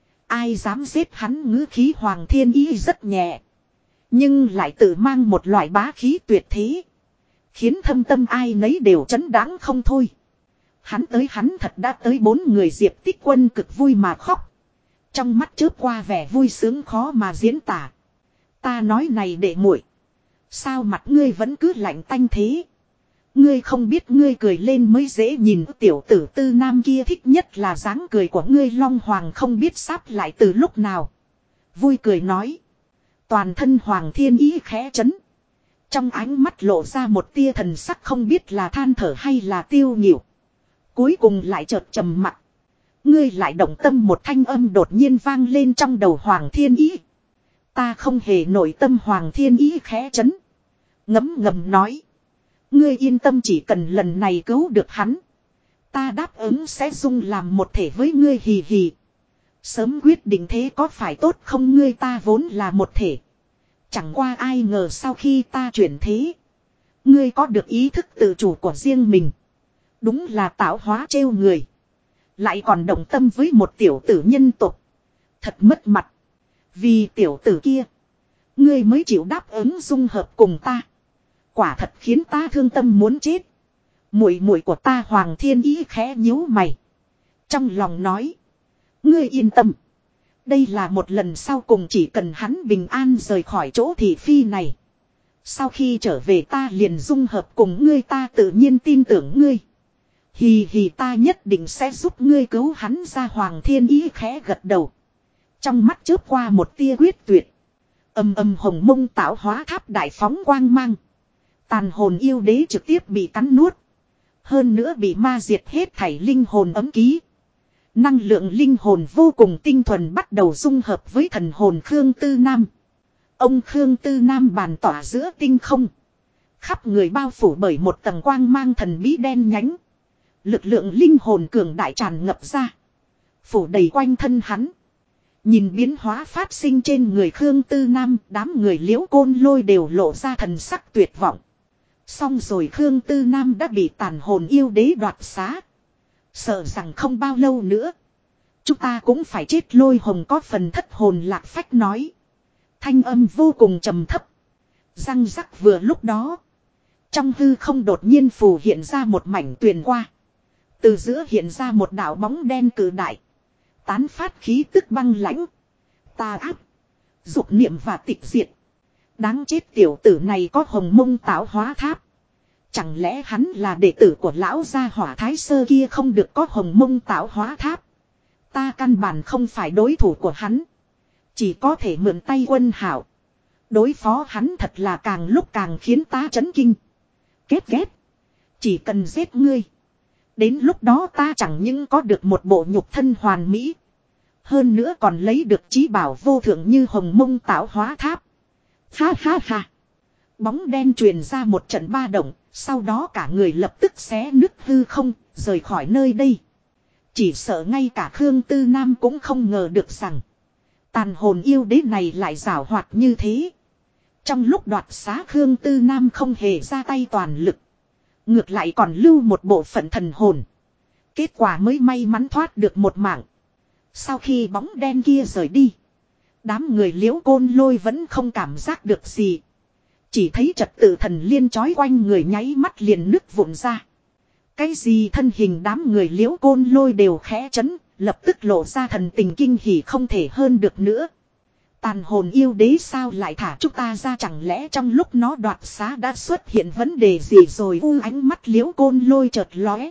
Ai dám giết hắn? Ngữ khí Hoàng Thiên Ý rất nhẹ. Nhưng lại tự mang một loại bá khí tuyệt thế. Khiến thâm tâm ai nấy đều chấn đáng không thôi. Hắn thật đã tới. 4 người Diệp Tích Quân cực vui mà khóc. Trong mắt chớp qua vẻ vui sướng khó mà diễn tả. Ta nói này đệ muội, sao mặt ngươi vẫn cứ lạnh tanh thế? Ngươi không biết ngươi cười lên mới dễ nhìn. Tiểu tử Tư Nam kia thích nhất là dáng cười của ngươi. Long Hoàng không biết sáp lại từ lúc nào. Vui cười nói. Toàn thân Hoàng Thiên Ý khẽ chấn. Trong ánh mắt lộ ra một tia thần sắc không biết là than thở hay là tiêu nghỉu. Cuối cùng lại chợt trầm mặc. Ngươi lại động tâm? Một thanh âm đột nhiên vang lên trong đầu Hoàng Thiên Ý. Ta không hề nội tâm. Hoàng Thiên Ý khẽ chấn. Ngấm ngầm nói. Ngươi yên tâm, chỉ cần lần này cứu được hắn, ta đáp ứng sẽ dung làm một thể với ngươi. Hì hì. Sớm quyết định thế có phải tốt không? Ngươi ta vốn là một thể. Chẳng qua ai ngờ sau khi ta chuyển thế, ngươi có được ý thức tự chủ của riêng mình. Đúng là tạo hóa trêu người. Lại còn động tâm với một tiểu tử nhân tộc. Thật mất mặt. Vì tiểu tử kia, ngươi mới chịu đáp ứng dung hợp cùng ta. Quả thật khiến ta thương tâm muốn chết. Muội muội của ta. Hoàng Thiên Ý khẽ nhíu mày. Trong lòng nói. Ngươi yên tâm. Đây là một lần sau cùng, chỉ cần hắn bình an rời khỏi chỗ thị phi này. Sau khi trở về ta liền dung hợp cùng ngươi, ta tự nhiên tin tưởng ngươi. Hì hì, ta nhất định sẽ giúp ngươi cứu hắn ra. Hoàng Thiên Ý khẽ gật đầu. Trong mắt chớp qua một tia quyết tuyệt. Âm âm hồng mông tạo hóa tháp đại phóng quang mang. Tàn hồn yêu đế trực tiếp bị cắn nuốt. Hơn nữa bị ma diệt hết thảy linh hồn ấm ký. Năng lượng linh hồn vô cùng tinh thuần bắt đầu dung hợp với thần hồn Khương Tư Nam. Ông Khương Tư Nam bàn tỏa giữa tinh không. Khắp người bao phủ bởi một tầng quang mang thần bí đen nhánh. Lực lượng linh hồn cường đại tràn ngập ra. Phủ đầy quanh thân hắn. Nhìn biến hóa phát sinh trên người Khương Tư Nam, đám người Liễu Côn Lôi đều lộ ra thần sắc tuyệt vọng. Xong rồi Khương Tư Nam đã bị tàn hồn yêu đế đoạt xá. Sợ rằng không bao lâu nữa chúng ta cũng phải chết. Lôi Hồng có phần thất hồn lạc phách nói. Thanh âm vô cùng trầm thấp. Răng rắc vừa lúc đó. Trong hư không đột nhiên phù hiện ra một mảnh tuyền qua. Từ giữa hiện ra một đạo bóng đen cự đại. Tán phát khí tức băng lãnh. Tà ác. Dục niệm và tịch diệt. Đáng chết tiểu tử này có hồng mông tạo hóa tháp. Chẳng lẽ hắn là đệ tử của lão gia hỏa thái sơ kia không được có hồng mông tạo hóa tháp. Ta căn bản không phải đối thủ của hắn. Chỉ có thể mượn tay quân hảo. Đối phó hắn thật là càng lúc càng khiến ta chấn kinh. Kết. Chỉ cần giết ngươi. Đến lúc đó ta chẳng những có được một bộ nhục thân hoàn mỹ. Hơn nữa còn lấy được chí bảo vô thượng như hồng mông tạo hóa tháp. Ha ha ha. Bóng đen truyền ra một trận ba động. Sau đó cả người lập tức xé nứt hư không. Rời khỏi nơi đây. Chỉ sợ ngay cả Khương Tư Nam cũng không ngờ được rằng. Tàn hồn yêu đế này lại giảo hoạt như thế. Trong lúc đoạt xá Khương Tư Nam không hề ra tay toàn lực. Ngược lại còn lưu một bộ phận thần hồn. Kết quả mới may mắn thoát được một mạng. Sau khi bóng đen kia rời đi. Đám người Liễu Côn Lôi vẫn không cảm giác được gì. Chỉ thấy trật tự thần liên trói quanh người nháy mắt liền nứt vụn ra. Cái gì thân hình đám người Liễu Côn Lôi đều khẽ chấn. Lập tức lộ ra thần tình kinh hỉ không thể hơn được nữa. Tàn hồn yêu đế sao lại thả chúng ta ra, chẳng lẽ trong lúc nó đoạt xá đã xuất hiện vấn đề gì rồi. Ánh mắt Liễu Côn Lôi chợt lóe.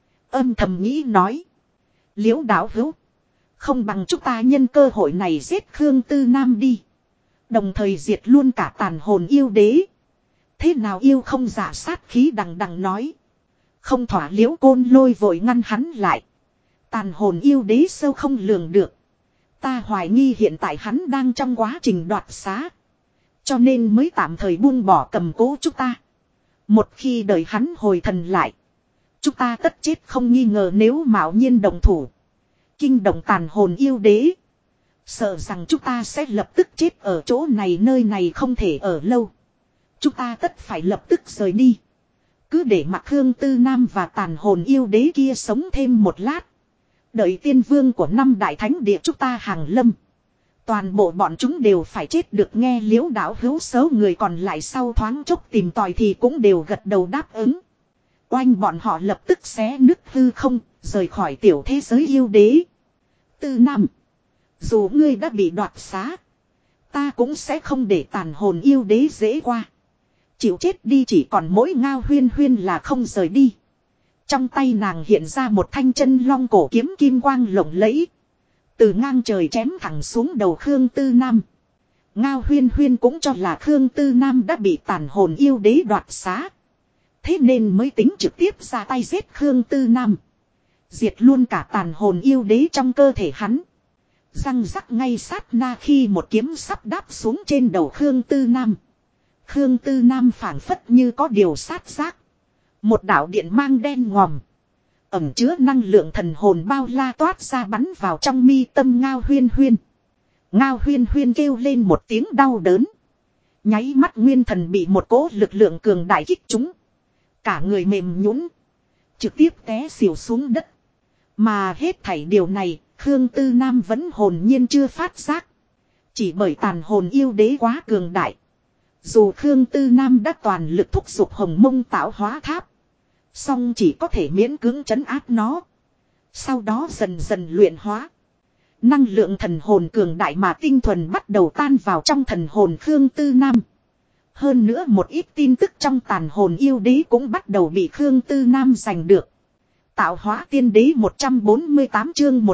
Âm thầm nghĩ nói. Liễu đạo hữu. Không bằng chúng ta nhân cơ hội này giết Khương Tư Nam đi. Đồng thời diệt luôn cả tàn hồn yêu đế. Thế nào yêu không giả sát khí đằng đằng nói. Không thỏa. Liễu Côn Lôi vội ngăn hắn lại. Tàn hồn yêu đế sâu không lường được. Ta hoài nghi hiện tại hắn đang trong quá trình đoạt xá. Cho nên mới tạm thời buông bỏ cầm cố chúng ta. Một khi đợi hắn hồi thần lại. Chúng ta tất chết không nghi ngờ, nếu mạo nhiên đồng thủ. Kinh động tàn hồn yêu đế. Sợ rằng chúng ta sẽ lập tức chết ở chỗ này, nơi này không thể ở lâu. Chúng ta tất phải lập tức rời đi. Cứ để mặc Khương Tư Nam và tàn hồn yêu đế kia sống thêm một lát. Đợi tiên vương của năm đại thánh địa chúng ta hàng lâm. Toàn bộ bọn chúng đều phải chết được. Nghe Liễu đạo hữu số người còn lại sau thoáng chốc tìm tòi thì cũng đều gật đầu đáp ứng. Oanh bọn họ lập tức xé nứt hư không, rời khỏi tiểu thế giới yêu đế. Tư Nam. Dù ngươi đã bị đoạt xá. Ta cũng sẽ không để tàn hồn yêu đế dễ qua. Chịu chết đi. Chỉ còn mỗi Ngao Huyên Huyên là không rời đi. Trong tay nàng hiện ra một thanh chân long cổ kiếm kim quang lộng lẫy. Từ ngang trời chém thẳng xuống đầu Khương Tư Nam. Ngao Huyên Huyên cũng cho là Khương Tư Nam đã bị tàn hồn yêu đế đoạt xá. Thế nên mới tính trực tiếp ra tay giết Khương Tư Nam. Diệt luôn cả tàn hồn yêu đế trong cơ thể hắn. Răng rắc ngay sát na khi một kiếm sắp đáp xuống trên đầu Khương Tư Nam. Khương Tư Nam phảng phất như có điều sát giác. Một đạo điện mang đen ngòm. Ẩm chứa năng lượng thần hồn bao la toát ra bắn vào trong mi tâm Ngao Huyên Huyên. Ngao Huyên Huyên kêu lên một tiếng đau đớn. Nháy mắt nguyên thần bị một cỗ lực lượng cường đại kích trúng. Cả người mềm nhũn, trực tiếp té xỉu xuống đất. Mà hết thảy điều này, Khương Tư Nam vẫn hồn nhiên chưa phát giác. Chỉ bởi tàn hồn yêu đế quá cường đại. Dù Khương Tư Nam đã toàn lực thúc giục hồng mông tạo hóa tháp. Song chỉ có thể miễn cưỡng trấn áp nó. Sau đó dần dần luyện hóa. Năng lượng thần hồn cường đại mà tinh thuần bắt đầu tan vào trong thần hồn Khương Tư Nam. Hơn nữa một ít tin tức trong tàn hồn yêu đế cũng bắt đầu bị Khương Tư Nam giành được. Tạo hóa tiên đế 148 chương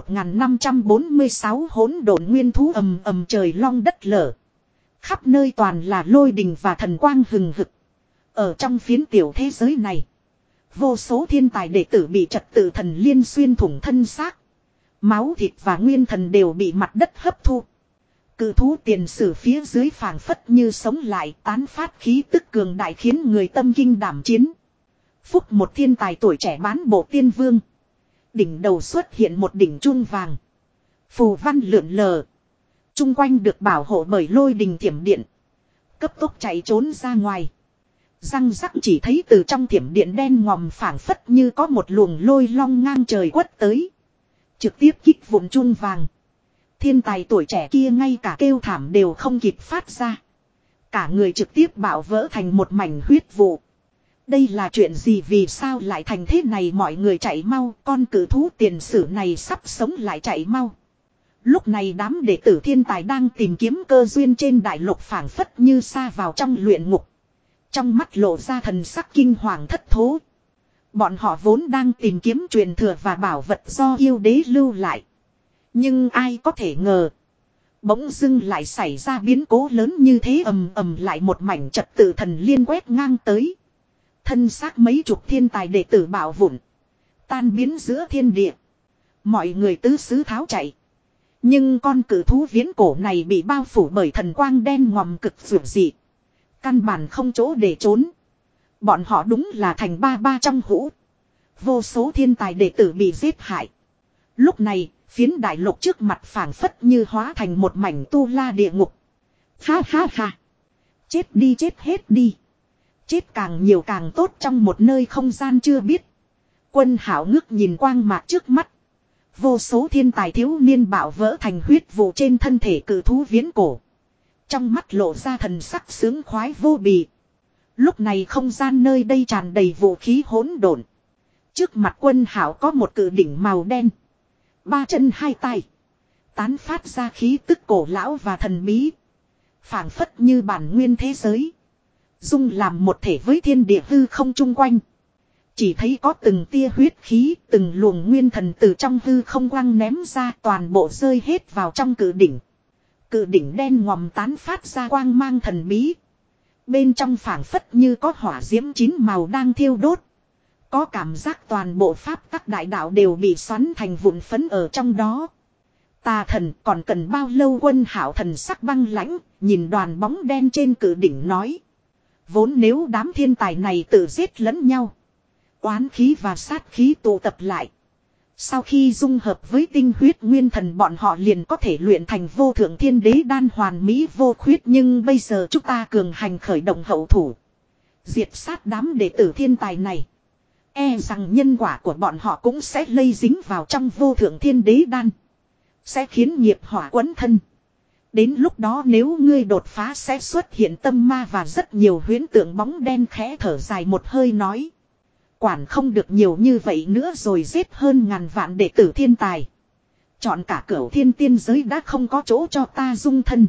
1546 hỗn độn nguyên thú ầm ầm trời long đất lở. Khắp nơi toàn là lôi đình và thần quang hừng hực. Ở trong phiến tiểu thế giới này, vô số thiên tài đệ tử bị trật tự thần liên xuyên thủng thân xác. Máu thịt và nguyên thần đều bị mặt đất hấp thu. Cự thú tiền sử phía dưới phảng phất như sống lại, tán phát khí tức cường đại khiến người tâm kinh đảm chiến. Phúc một thiên tài tuổi trẻ bán bộ tiên vương. Đỉnh đầu xuất hiện một đỉnh chuông vàng. Phù văn lượn lờ. Trung quanh được bảo hộ bởi lôi đình thiểm điện. Cấp tốc chạy trốn ra ngoài. Răng rắc chỉ thấy từ trong thiểm điện đen ngòm phảng phất như có một luồng lôi long ngang trời quất tới. Trực tiếp kích vụn chuông vàng. Thiên tài tuổi trẻ kia ngay cả kêu thảm đều không kịp phát ra. Cả người trực tiếp bạo vỡ thành một mảnh huyết vụ. Đây là chuyện gì, vì sao lại thành thế này? Mọi người chạy mau, con cử thú tiền sử này sắp sống lại, chạy mau. Lúc này đám đệ tử thiên tài đang tìm kiếm cơ duyên trên đại lục phảng phất như sa vào trong luyện ngục. Trong mắt lộ ra thần sắc kinh hoàng thất thố. Bọn họ vốn đang tìm kiếm truyền thừa và bảo vật do yêu đế lưu lại. Nhưng ai có thể ngờ. Bỗng dưng lại xảy ra biến cố lớn như thế, ầm ầm lại một mảnh trật tự thần liên quét ngang tới. Thân xác mấy chục thiên tài đệ tử bạo vụn. Tan biến giữa thiên địa. Mọi người tứ xứ tháo chạy. Nhưng con cử thú viễn cổ này bị bao phủ bởi thần quang đen ngòm cực dữ dị. Căn bản không chỗ để trốn. Bọn họ đúng là thành ba trong hũ. Vô số thiên tài đệ tử bị giết hại. Lúc này, phiến đại lục trước mặt phảng phất như hóa thành một mảnh tu la địa ngục. Ha ha ha. Chết đi, chết hết đi. Chết càng nhiều càng tốt trong một nơi không gian chưa biết. Quân Hảo ngước nhìn quang mạc trước mắt. Vô số thiên tài thiếu niên bạo vỡ thành huyết vụ trên thân thể cự thú viễn cổ. Trong mắt lộ ra thần sắc sướng khoái vô bì. Lúc này không gian nơi đây tràn đầy vũ khí hỗn độn. Trước mặt Quân Hảo có một cự đỉnh màu đen. 3 chân 2 tay. Tán phát ra khí tức cổ lão và thần bí. Phảng phất như bản nguyên thế giới. Dung làm một thể với thiên địa hư không chung quanh. Chỉ thấy có từng tia huyết khí, từng luồng nguyên thần từ trong hư không quăng ném ra, toàn bộ rơi hết vào trong cự đỉnh. Cự đỉnh đen ngòm tán phát ra quang mang thần bí. Bên trong phảng phất như có hỏa diễm 9 màu đang thiêu đốt. Có cảm giác toàn bộ pháp tắc đại đạo đều bị xoắn thành vụn phấn ở trong đó. Tà thần còn cần bao lâu? Quân Hảo thần sắc băng lãnh, nhìn đoàn bóng đen trên cự đỉnh nói. Vốn nếu đám thiên tài này tự giết lẫn nhau, oán khí và sát khí tụ tập lại, sau khi dung hợp với tinh huyết nguyên thần, bọn họ liền có thể luyện thành vô thượng thiên đế đan hoàn mỹ vô khuyết. Nhưng bây giờ chúng ta cường hành khởi động hậu thủ, diệt sát đám đệ tử thiên tài này, e rằng nhân quả của bọn họ cũng sẽ lây dính vào trong vô thượng thiên đế đan, sẽ khiến nghiệp hỏa quấn thân. Đến lúc đó nếu ngươi đột phá sẽ xuất hiện tâm ma và rất nhiều huyễn tượng. Bóng đen khẽ thở dài một hơi nói. Quản không được nhiều như vậy nữa rồi, giết hơn ngàn vạn đệ tử thiên tài. Chọn cả cửu thiên tiên giới đã không có chỗ cho ta dung thân.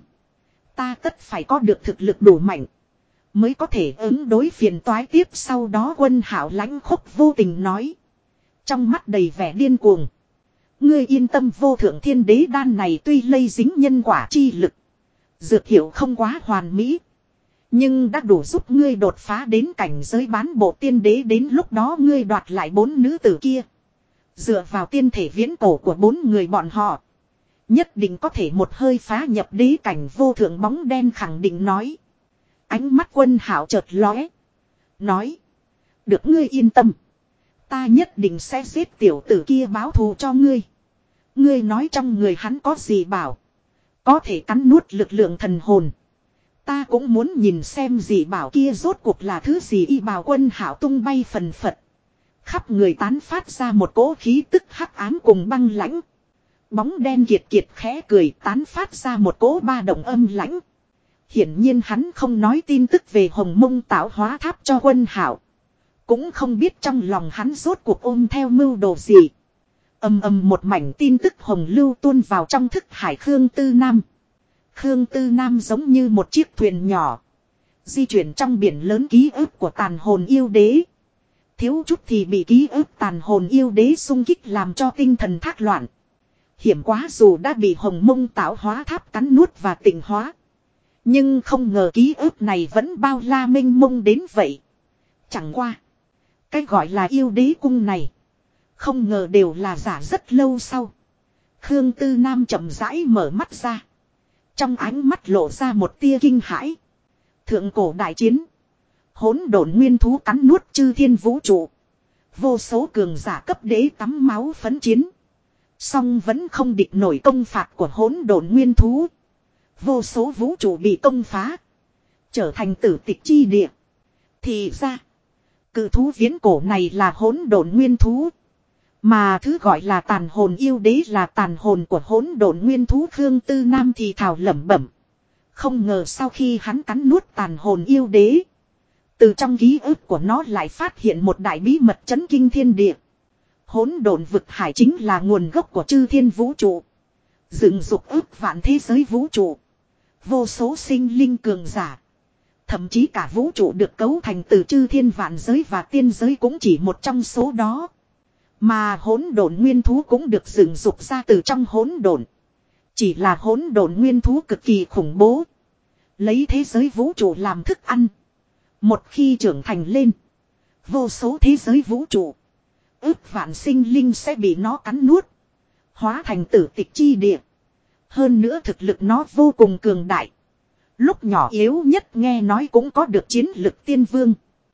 Ta tất phải có được thực lực đủ mạnh, mới có thể ứng đối phiền toái tiếp sau đó. Quân Hảo lãnh khốc vô tình nói. Trong mắt đầy vẻ điên cuồng. Ngươi yên tâm, vô thượng thiên đế đan này tuy lây dính nhân quả chi lực, dược hiệu không quá hoàn mỹ, nhưng đã đủ giúp ngươi đột phá đến cảnh giới bán bộ tiên đế. Đến lúc đó ngươi đoạt lại 4 nữ tử kia, dựa vào tiên thể viễn cổ của 4 người bọn họ, nhất định có thể một hơi phá nhập đế cảnh. Vô thượng bóng đen khẳng định nói. Ánh mắt Quân Hảo chợt lóe, nói. Được, ngươi yên tâm. Ta nhất định sẽ giết tiểu tử kia báo thù cho ngươi. Ngươi nói trong người hắn có gì bảo, có thể cắn nuốt lực lượng thần hồn. Ta cũng muốn nhìn xem gì bảo kia rốt cuộc là thứ gì. Y bào Quân Hảo tung bay phần phật, khắp người tán phát ra một cỗ khí tức hắc ám cùng băng lãnh. Bóng đen kiệt kiệt khẽ cười, tán phát ra một cỗ ba động âm lãnh. Hiển nhiên hắn không nói tin tức về Hồng Mông tạo hóa tháp cho Quân Hảo, cũng không biết trong lòng hắn rốt cuộc ôm theo mưu đồ gì. Ầm ầm một mảnh tin tức hồng lưu tuôn vào trong thức hải Khương Tư Nam. Khương Tư Nam giống như một chiếc thuyền nhỏ, di chuyển trong biển lớn ký ức của tàn hồn yêu đế. Thiếu chút thì bị ký ức tàn hồn yêu đế xung kích làm cho tinh thần thác loạn. Hiểm quá, dù đã bị Hồng Mông tạo hóa tháp cắn nuốt và tịnh hóa, nhưng không ngờ ký ức này vẫn bao la mênh mông đến vậy. Chẳng qua, cái gọi là yêu đế cung này, không ngờ đều là giả rất lâu sau. Khương Tư Nam chậm rãi mở mắt ra. Trong ánh mắt lộ ra một tia kinh hãi. Thượng cổ đại chiến. Hỗn độn nguyên thú cắn nuốt chư thiên vũ trụ. Vô số cường giả cấp đế tắm máu phấn chiến. Song vẫn không địch nổi công phạt của hỗn độn nguyên thú. Vô số vũ trụ bị công phá. Trở thành tử tịch chi địa. Thì ra. Cự thú viễn cổ này là hỗn độn nguyên thú. Mà thứ gọi là tàn hồn yêu đế là tàn hồn của hỗn độn nguyên thú. Khương Tư Nam thì thào lẩm bẩm. Không ngờ sau khi hắn cắn nuốt tàn hồn yêu đế. Từ trong ký ức của nó lại phát hiện một đại bí mật chấn kinh thiên địa. Hỗn độn vực hải chính là nguồn gốc của chư thiên vũ trụ. Dựng dục ức vạn thế giới vũ trụ. Vô số sinh linh cường giả. Thậm chí cả vũ trụ được cấu thành từ chư thiên vạn giới và tiên giới cũng chỉ một trong số đó. Mà hỗn độn nguyên thú cũng được dựng dục ra từ trong hỗn độn. Chỉ là hỗn độn nguyên thú cực kỳ khủng bố. Lấy thế giới vũ trụ làm thức ăn. Một khi trưởng thành lên. Vô số thế giới vũ trụ. Ước vạn sinh linh sẽ bị nó cắn nuốt. Hóa thành tử tịch chi địa. Hơn nữa thực lực nó vô cùng cường đại. Lúc nhỏ yếu nhất nghe nói cũng có được chiến lực tiên vương.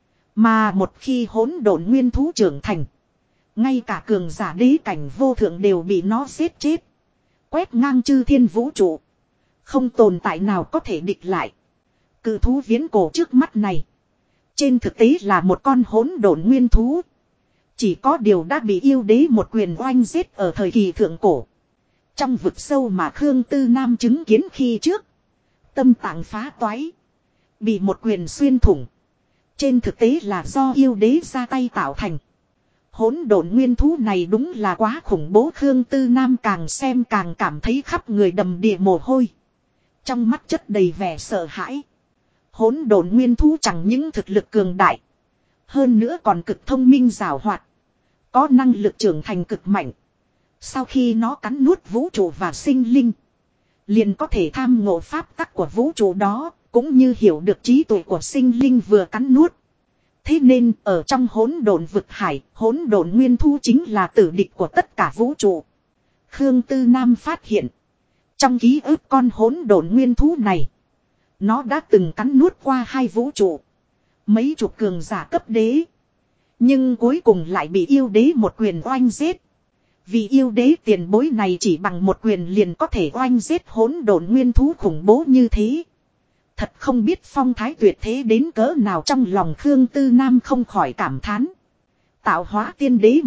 Mà một khi hỗn độn nguyên thú trưởng thành. Ngay cả cường giả đế cảnh vô thượng đều bị nó giết chết. Quét ngang chư thiên vũ trụ. Không tồn tại nào có thể địch lại. Cự thú viễn cổ trước mắt này. Trên thực tế là một con hỗn độn nguyên thú. Chỉ có điều đã bị yêu đế một quyền oanh giết ở thời kỳ thượng cổ. Trong vực sâu mà Khương Tư Nam chứng kiến khi trước. Tâm tạng phá toái. Bị một quyền xuyên thủng. Trên thực tế là do yêu đế ra tay tạo thành. Hỗn độn nguyên thú này đúng là quá khủng bố. Khương Tư Nam càng xem càng cảm thấy khắp người đầm đìa mồ hôi. Trong mắt chất đầy vẻ sợ hãi. Hỗn độn nguyên thú chẳng những thực lực cường đại. Hơn nữa còn cực thông minh giàu hoạt. Có năng lực trưởng thành cực mạnh. Sau khi nó cắn nuốt vũ trụ và sinh linh. Liền có thể tham ngộ pháp tắc của vũ trụ đó. Cũng như hiểu được trí tuệ của sinh linh vừa cắn nuốt. Thế nên ở trong hỗn độn vực hải. Hỗn độn nguyên thú chính là tử địch của tất cả vũ trụ. Khương Tư Nam phát hiện. Trong ký ức con hỗn độn nguyên thú này. Nó đã từng cắn nuốt qua 2 vũ trụ. Mấy chục cường giả cấp đế. Nhưng cuối cùng lại bị yêu đế một quyền oanh giết. Vì yêu đế tiền bối này chỉ bằng một quyền liền có thể oanh giết hỗn độn nguyên thú khủng bố như thế. Thật không biết phong thái tuyệt thế đến cỡ nào. Trong lòng Khương Tư Nam không khỏi cảm thán. Tạo hóa tiên đế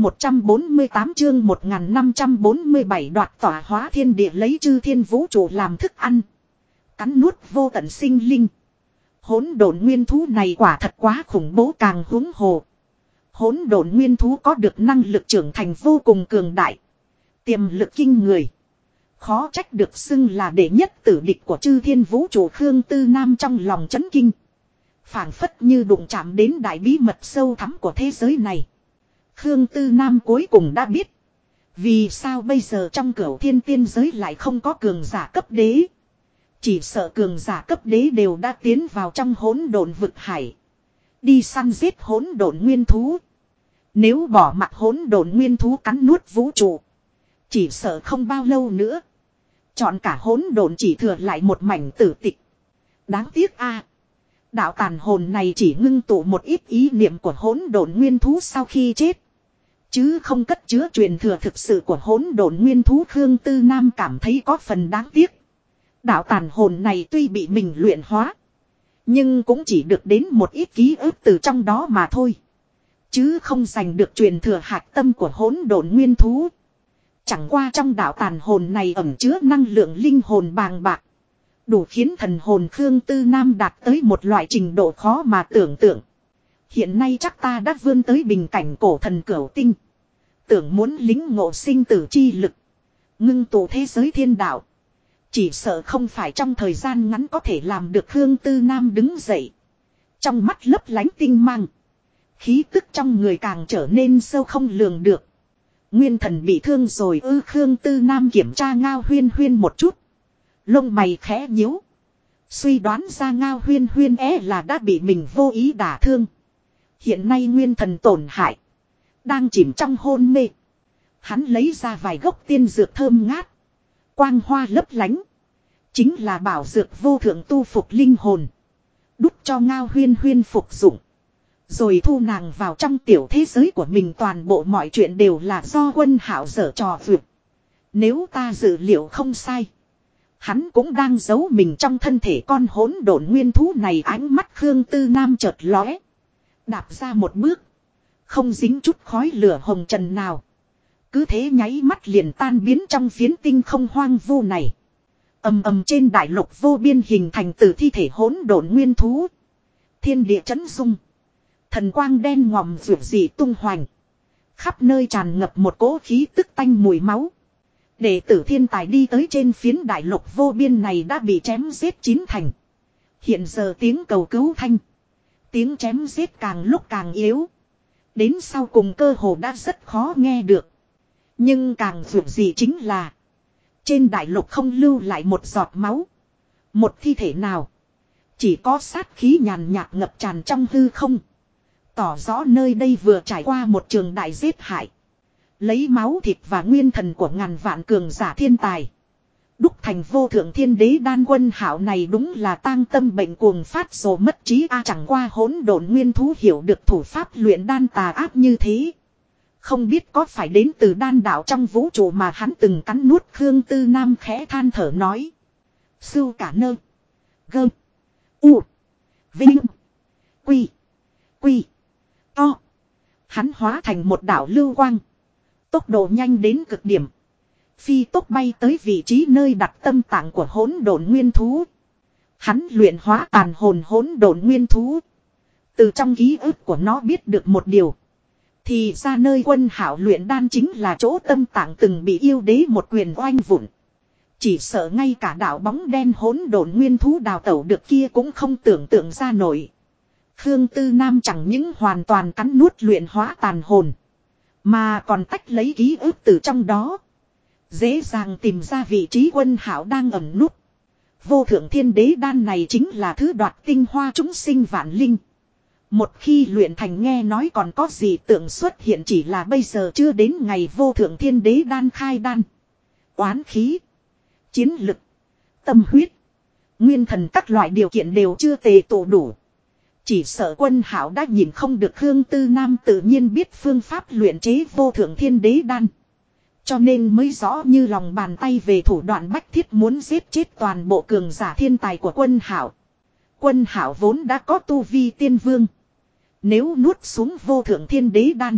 148 chương 1547 đoạt tỏa hóa thiên địa lấy chư thiên vũ trụ làm thức ăn. Cắn nuốt vô tận sinh linh. Hỗn độn nguyên thú này quả thật quá khủng bố càng huống hồ. Hỗn độn nguyên thú có được năng lực trưởng thành vô cùng cường đại. Tiềm lực kinh người. Khó trách được xưng là đệ nhất tử địch của chư thiên vũ trụ. Khương Tư Nam trong lòng chấn kinh. Phảng phất như đụng chạm đến đại bí mật sâu thẳm của thế giới này. Khương Tư Nam cuối cùng đã biết. Vì sao bây giờ trong cửu thiên tiên giới lại không có cường giả cấp đế. Chỉ sợ cường giả cấp đế đều đã tiến vào trong hỗn độn vực hải. Đi săn giết hỗn độn nguyên thú. Nếu bỏ mặc hỗn độn nguyên thú cắn nuốt vũ trụ. Chỉ sợ không bao lâu nữa. Chọn cả hỗn độn chỉ thừa lại một mảnh tử tịch. Đáng tiếc a, đạo tàn hồn này chỉ ngưng tụ một ít ý niệm của hỗn độn nguyên thú sau khi chết. Chứ không cất chứa truyền thừa thực sự của hỗn độn nguyên thú. Khương Tư Nam cảm thấy có phần đáng tiếc. Đạo tàn hồn này tuy bị mình luyện hóa. Nhưng cũng chỉ được đến một ít ký ức từ trong đó mà thôi. Chứ không giành được truyền thừa hạch tâm của hỗn độn nguyên thú. Chẳng qua trong đạo tàn hồn này ẩn chứa năng lượng linh hồn bàng bạc. Đủ khiến thần hồn Khương Tư Nam đạt tới một loại trình độ khó mà tưởng tượng. Hiện nay chắc ta đã vươn tới bình cảnh cổ thần cửu tinh. Tưởng muốn lính ngộ sinh tử chi lực. Ngưng tụ thế giới thiên đạo. Chỉ sợ không phải trong thời gian ngắn có thể làm được. Khương Tư Nam đứng dậy. Trong mắt lấp lánh tinh mang. Khí tức trong người càng trở nên sâu không lường được. Nguyên thần bị thương rồi ư? Khương Tư Nam kiểm tra Ngao Huyên Huyên một chút. Lông mày khẽ nhíu. Suy đoán ra Ngao Huyên Huyên là đã bị mình vô ý đả thương. Hiện nay nguyên thần tổn hại. Đang chìm trong hôn mê. Hắn lấy ra vài gốc tiên dược thơm ngát. Quang hoa lấp lánh. Chính là bảo dược vô thượng tu phục linh hồn. Đút cho Ngao Huyên Huyên phục dụng. Rồi thu nàng vào trong tiểu thế giới của mình, toàn bộ mọi chuyện đều là do Quân Hạo giở trò vượt. Nếu ta dự liệu không sai. Hắn cũng đang giấu mình trong thân thể con hỗn độn nguyên thú này. Ánh mắt Khương Tư Nam chợt lóe. Đạp ra một bước. Không dính chút khói lửa hồng trần nào. Cứ thế nháy mắt liền tan biến trong phiến tinh không hoang vu này. Ầm ầm trên đại lục vô biên hình thành từ thi thể hỗn độn nguyên thú. Thiên địa chấn rung. Thần quang đen ngòm rượu dị tung hoành. Khắp nơi tràn ngập một cỗ khí tức tanh mùi máu. Đệ tử thiên tài đi tới trên phiến đại lục vô biên này đã bị chém giết chín thành. Hiện giờ tiếng cầu cứu thanh. Tiếng chém giết càng lúc càng yếu. Đến sau cùng cơ hồ đã rất khó nghe được. Nhưng càng rượu dị chính là. Trên đại lục không lưu lại một giọt máu. Một thi thể nào. Chỉ có sát khí nhàn nhạt ngập tràn trong hư không. Tỏ rõ nơi đây vừa trải qua một trường đại giết hại. Lấy máu thịt và nguyên thần của ngàn vạn cường giả thiên tài. Đúc thành vô thượng thiên đế đan. Quân Hạo này đúng là tang tâm bệnh cuồng phát rồi mất trí chẳng qua hỗn độn nguyên thú hiểu được thủ pháp luyện đan tà ác như thế. Không biết có phải đến từ đan đạo trong vũ trụ mà hắn từng cắn nuốt. Khương Tư Nam khẽ than thở nói. Sưu cả nơ. Gơ. U. Vinh. Quy. Quy. To. Hắn hóa thành một đạo lưu quang. Tốc độ nhanh đến cực điểm. Phi tốc bay tới vị trí nơi đặt tâm tạng của hỗn độn nguyên thú. Hắn luyện hóa tàn hồn hỗn độn nguyên thú. Từ trong ký ức của nó biết được một điều. Thì ra nơi Quân Hạo luyện đan chính là chỗ tâm tạng từng bị yêu đế một quyền oanh vụn. Chỉ sợ ngay cả đạo bóng đen hỗn độn nguyên thú đào tẩu được kia cũng không tưởng tượng ra nổi. Khương Tư Nam chẳng những hoàn toàn cắn nuốt luyện hóa tàn hồn. Mà còn tách lấy ký ức từ trong đó. Dễ dàng tìm ra vị trí Quân Hạo đang ẩn núp. Vô thượng thiên đế đan này chính là thứ đoạt tinh hoa chúng sinh vạn linh. Một khi luyện thành nghe nói còn có gì tượng xuất hiện, chỉ là bây giờ chưa đến ngày vô thượng thiên đế đan khai đan. Oán khí, chiến lực, tâm huyết, nguyên thần các loại điều kiện đều chưa tề tụ đủ. Chỉ sợ Quân Hạo đã nhìn không được. Khương Tư Nam tự nhiên biết phương pháp luyện chế vô thượng thiên đế đan. Cho nên mới rõ như lòng bàn tay về thủ đoạn bách thiết muốn giết chết toàn bộ cường giả thiên tài của Quân Hạo. Quân Hạo vốn đã có tu vi tiên vương. Nếu nuốt xuống vô thượng thiên đế đan.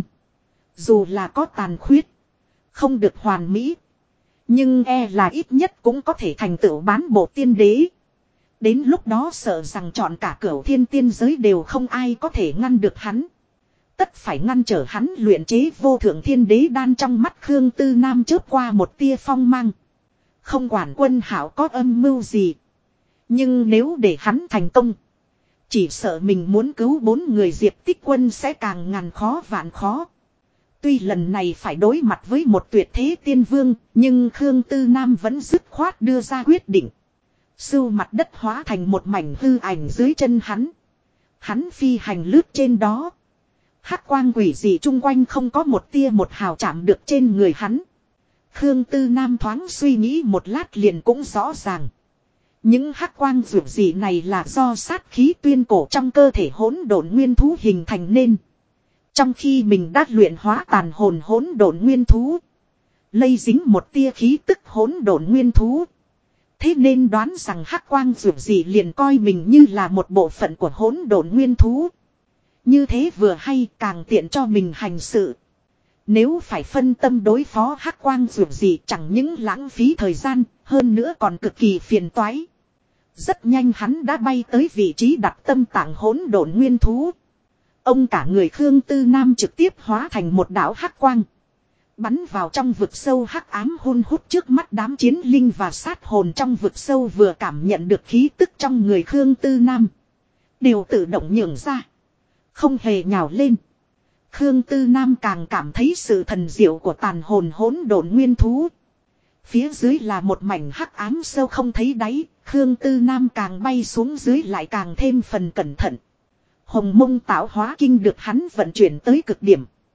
Dù là có tàn khuyết. Không được hoàn mỹ. Nhưng là ít nhất cũng có thể thành tựu bán bộ tiên đế. Đến lúc đó sợ rằng chọn cả cửu thiên tiên giới đều không ai có thể ngăn được hắn. Tất phải ngăn trở hắn luyện chế vô thượng thiên đế đan. Trong mắt Khương Tư Nam chớp qua một tia phong mang. Không quản Quân Hạo có âm mưu gì. Nhưng nếu để hắn thành công. Chỉ sợ mình muốn cứu 4 người Diệp Tích Quân sẽ càng ngàn khó vạn khó. Tuy lần này phải đối mặt với một tuyệt thế tiên vương. Nhưng Khương Tư Nam vẫn dứt khoát đưa ra quyết định. Sưu mặt đất hóa thành một mảnh hư ảnh dưới chân hắn. Hắn phi hành lướt trên đó. Hắc quang quỷ dị chung quanh không có một tia một hào chạm được trên người hắn. Khương Tư Nam thoáng suy nghĩ một lát liền cũng rõ ràng. Những hắc quang rực dị này là do sát khí tuyên cổ trong cơ thể hỗn độn nguyên thú hình thành nên. Trong khi mình đã luyện hóa tàn hồn hỗn độn nguyên thú, lây dính một tia khí tức hỗn độn nguyên thú. Thế nên đoán rằng hắc quang rực dị liền coi mình như là một bộ phận của hỗn độn nguyên thú. Như thế vừa hay càng tiện cho mình hành sự. Nếu phải phân tâm đối phó hắc quang rực dị chẳng những lãng phí thời gian, hơn nữa còn cực kỳ phiền toái. Rất nhanh hắn đã bay tới vị trí đặt tâm tạng hỗn độn nguyên thú. Ông cả người Khương Tư Nam trực tiếp hóa thành một đạo hắc quang. Bắn vào trong vực sâu hắc ám hun hút trước mắt đám chiến linh và sát hồn trong vực sâu vừa cảm nhận được khí tức trong người Khương Tư Nam. Đều tự động nhường ra. Không hề nhào lên. Khương Tư Nam càng cảm thấy sự thần diệu của tàn hồn hỗn độn nguyên thú. Phía dưới là một mảnh hắc ám sâu không thấy đáy. Khương Tư Nam càng bay xuống dưới lại càng thêm phần cẩn thận. Hồng mông tạo hóa kinh được hắn vận chuyển tới cực điểm.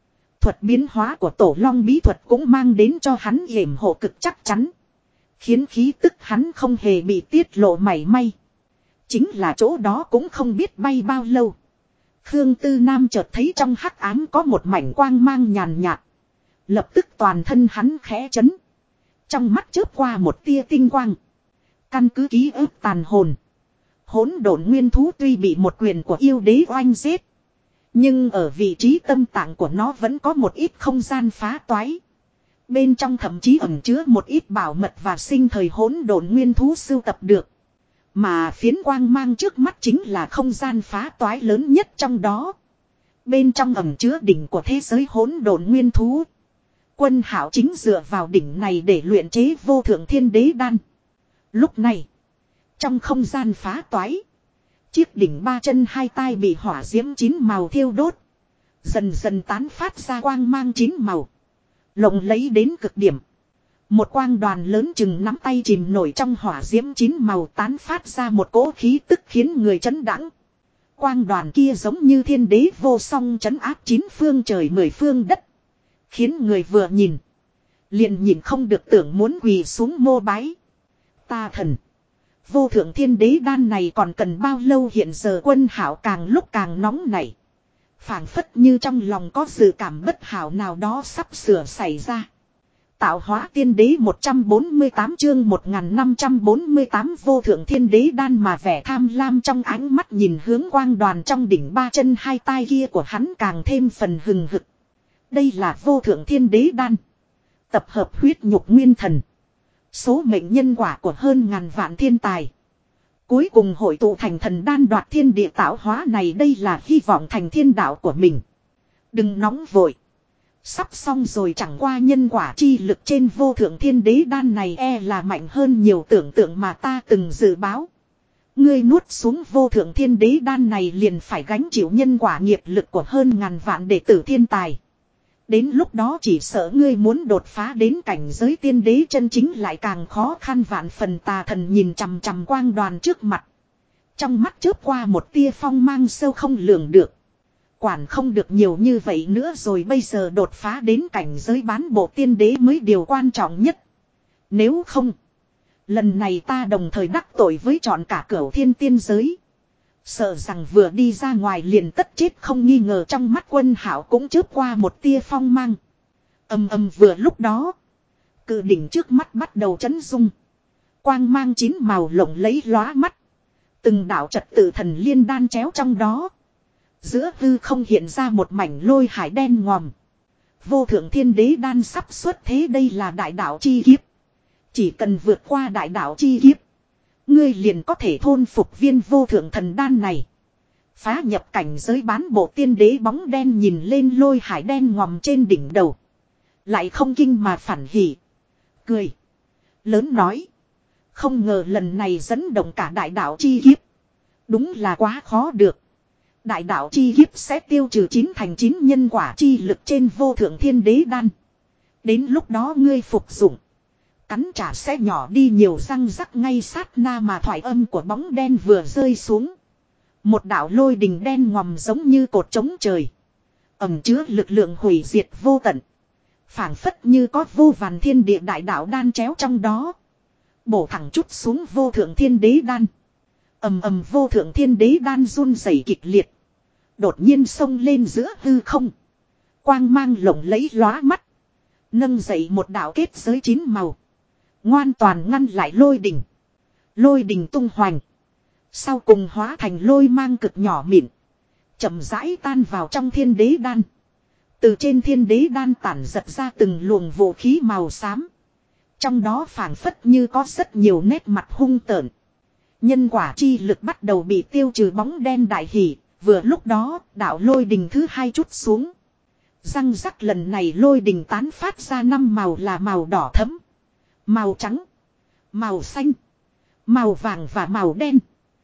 thuật biến hóa của tổ long bí thuật cũng mang đến cho hắn yểm hộ cực chắc chắn. Khiến khí tức hắn không hề bị tiết lộ mảy may. Chính là chỗ đó cũng không biết bay bao lâu. Khương Tư Nam chợt thấy trong hắc ám có một mảnh quang mang nhàn nhạt. Lập tức toàn thân hắn khẽ chấn. Trong mắt chớp qua một tia tinh quang. Căn cứ ký ức tàn hồn. Hỗn độn nguyên thú tuy bị một quyền của yêu đế oanh giết. Nhưng ở vị trí tâm tạng của nó vẫn có một ít không gian phá toái. Bên trong thậm chí ẩn chứa một ít bảo mật và sinh thời hỗn độn nguyên thú sưu tập được. Mà phiến quang mang trước mắt chính là không gian phá toái lớn nhất trong đó. Bên trong ẩn chứa đỉnh của thế giới hỗn độn nguyên thú. Quân Hạo chính dựa vào đỉnh này để luyện chế vô thượng thiên đế đan. Lúc này, trong không gian phá toái, chiếc đỉnh ba chân hai tai bị hỏa diễm chín màu thiêu đốt. Dần dần tán phát ra quang mang chín màu. Lộng lấy đến cực điểm. Một quang đoàn lớn chừng nắm tay chìm nổi trong hỏa diễm chín màu tán phát ra một cỗ khí tức khiến người chấn đãng. Quang đoàn kia giống như thiên đế vô song trấn áp chín phương trời mười phương đất. Khiến người vừa nhìn. Liền nhìn không được tưởng muốn quỳ xuống mô bái. Ta thần. Vô thượng thiên đế đan này còn cần bao lâu hiện giờ Quân Hạo càng lúc càng nóng nảy. Phảng phất như trong lòng có dự cảm bất hảo nào đó sắp sửa xảy ra. Tạo hóa tiên đế 148 chương 1548 vô thượng thiên đế đan mà vẻ tham lam trong ánh mắt nhìn hướng quang đoàn trong đỉnh ba chân hai tai kia của hắn càng thêm phần hừng hực. Đây là vô thượng thiên đế đan. Tập hợp huyết nhục nguyên thần. Số mệnh nhân quả của hơn ngàn vạn thiên tài. Cuối cùng hội tụ thành thần đan đoạt thiên địa tạo hóa này, đây là hy vọng thành thiên đạo của mình. Đừng nóng vội. Sắp xong rồi, chẳng qua nhân quả chi lực trên vô thượng thiên đế đan này là mạnh hơn nhiều tưởng tượng mà ta từng dự báo. Ngươi nuốt xuống vô thượng thiên đế đan này liền phải gánh chịu nhân quả nghiệp lực của hơn ngàn vạn đệ tử thiên tài. Đến lúc đó chỉ sợ ngươi muốn đột phá đến cảnh giới tiên đế chân chính lại càng khó khăn vạn phần. Tà thần nhìn chằm chằm quang đoàn trước mặt. Trong mắt chớp qua một tia phong mang sâu không lường được. Quản không được nhiều như vậy nữa rồi, bây giờ đột phá đến cảnh giới bán bộ tiên đế mới điều quan trọng nhất. Nếu không, lần này ta đồng thời đắc tội với trọn cả cửu thiên tiên giới. Sợ rằng vừa đi ra ngoài liền tất chết không nghi ngờ. Trong mắt Quân Hạo cũng chớp qua một tia phong mang. Ầm ầm, vừa lúc đó, cự đỉnh trước mắt bắt đầu chấn rung. Quang mang chín màu lộng lấy lóa mắt. Từng đạo trật tự thần liên đan chéo trong đó. Giữa hư không hiện ra một mảnh lôi hải đen ngòm. Vô thượng thiên đế đan sắp xuất thế, đây là đại đạo chi kiếp. Chỉ cần vượt qua đại đạo chi kiếp, ngươi liền có thể thôn phục viên vô thượng thần đan này. Phá nhập cảnh giới bán bộ tiên đế bóng đen nhìn lên lôi hải đen ngòm trên đỉnh đầu. Lại không kinh mà phản hỉ. Cười. Lớn nói. Không ngờ lần này dẫn động cả đại đạo chi kiếp. Đúng là quá khó được. Đại đạo chi kiếp sẽ tiêu trừ 9 thành 9 nhân quả chi lực trên vô thượng thiên đế đan. Đến lúc đó ngươi phục dụng, cắn trả sẽ nhỏ đi nhiều, răng rắc ngay sát na mà thoại âm của bóng đen vừa rơi xuống. Một đạo lôi đình đen ngòm giống như cột trống trời. Ẩn chứa lực lượng hủy diệt vô tận. Phảng phất như có vô vàn thiên địa đại đạo đan chéo trong đó. Bổ thẳng chút xuống vô thượng thiên đế đan. Ầm ầm, vô thượng thiên đế đan run rẩy kịch liệt. Đột nhiên xông lên giữa hư không. Quang mang lộng lẫy lóa mắt. Nâng dậy một đạo kết giới 9 màu. Ngoan toàn ngăn lại lôi đình. Lôi đình tung hoành. Sau cùng hóa thành lôi mang cực nhỏ mịn. Chậm rãi tan vào trong thiên đế đan. Từ trên thiên đế đan tản giật ra từng luồng vũ khí màu xám. Trong đó phảng phất như có rất nhiều nét mặt hung tợn. Nhân quả chi lực bắt đầu bị tiêu trừ, bóng đen đại hỉ. Vừa lúc đó, đạo lôi đình thứ hai chút xuống. Răng rắc, lần này lôi đình tán phát ra 5 màu là màu đỏ thẫm, màu trắng, màu xanh, màu vàng và màu đen.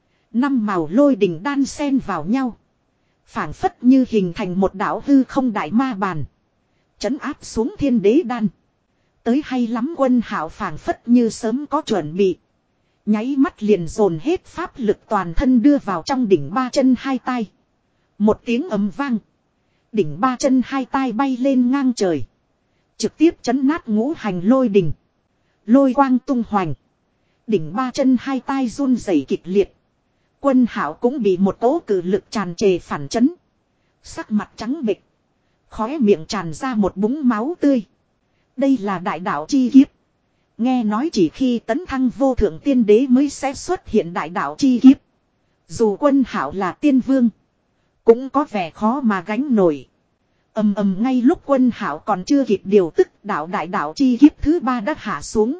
5 màu lôi đình đan xen vào nhau. Phảng phất như hình thành một đạo hư không đại ma bàn. Trấn áp xuống thiên đế đan. Tới hay lắm, Quân Hạo phảng phất như sớm có chuẩn bị. Nháy mắt liền dồn hết pháp lực toàn thân đưa vào trong đỉnh ba chân hai tai. Một tiếng ầm vang. Đỉnh ba chân hai tai bay lên ngang trời. Trực tiếp chấn nát ngũ hành lôi đình. Lôi quang tung hoành. Đỉnh ba chân hai tai run rẩy kịch liệt. Quân Hạo cũng bị một cỗ cử lực tràn trề phản chấn. Sắc mặt trắng bệch. Khóe miệng tràn ra một búng máu tươi. Đây là đại đạo chi kiếp. Nghe nói chỉ khi tấn thăng vô thượng tiên đế mới sẽ xuất hiện đại đạo chi kiếp. Dù Quân Hạo là tiên vương, cũng có vẻ khó mà gánh nổi. Ầm ầm ngay lúc Quân Hạo còn chưa kịp điều tức, đại đạo chi kiếp thứ 3 đã hạ xuống.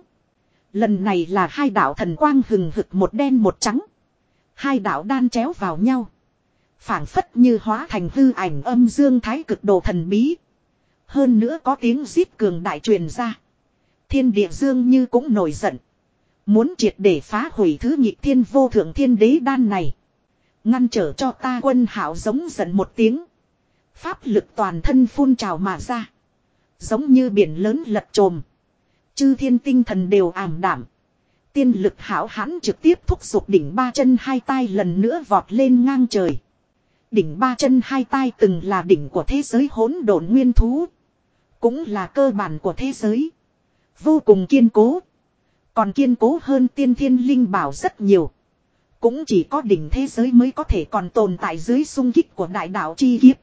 Lần này là hai đạo thần quang hừng hực, một đen một trắng. Hai đạo đan chéo vào nhau, phảng phất như hóa thành hư ảnh âm dương thái cực đồ thần bí. Hơn nữa có tiếng rít cường đại truyền ra. Thiên địa dương như cũng nổi giận, muốn triệt để phá hủy thứ nhị thiên vô thượng thiên đế đan này. Ngăn trở cho ta! Quân Hạo giống giận một tiếng. Pháp lực toàn thân phun trào mà ra. Giống như biển lớn lật trồm. Chư thiên tinh thần đều ảm đạm. Tiên lực hão hãn trực tiếp thúc giục đỉnh ba chân hai tai lần nữa vọt lên ngang trời. Đỉnh ba chân hai tai từng là đỉnh của thế giới hỗn độn nguyên thú. Cũng là cơ bản của thế giới. Vô cùng kiên cố. Còn kiên cố hơn tiên thiên linh bảo rất nhiều. Cũng chỉ có đỉnh thế giới mới có thể còn tồn tại dưới xung kích của đại đạo chi kiếp.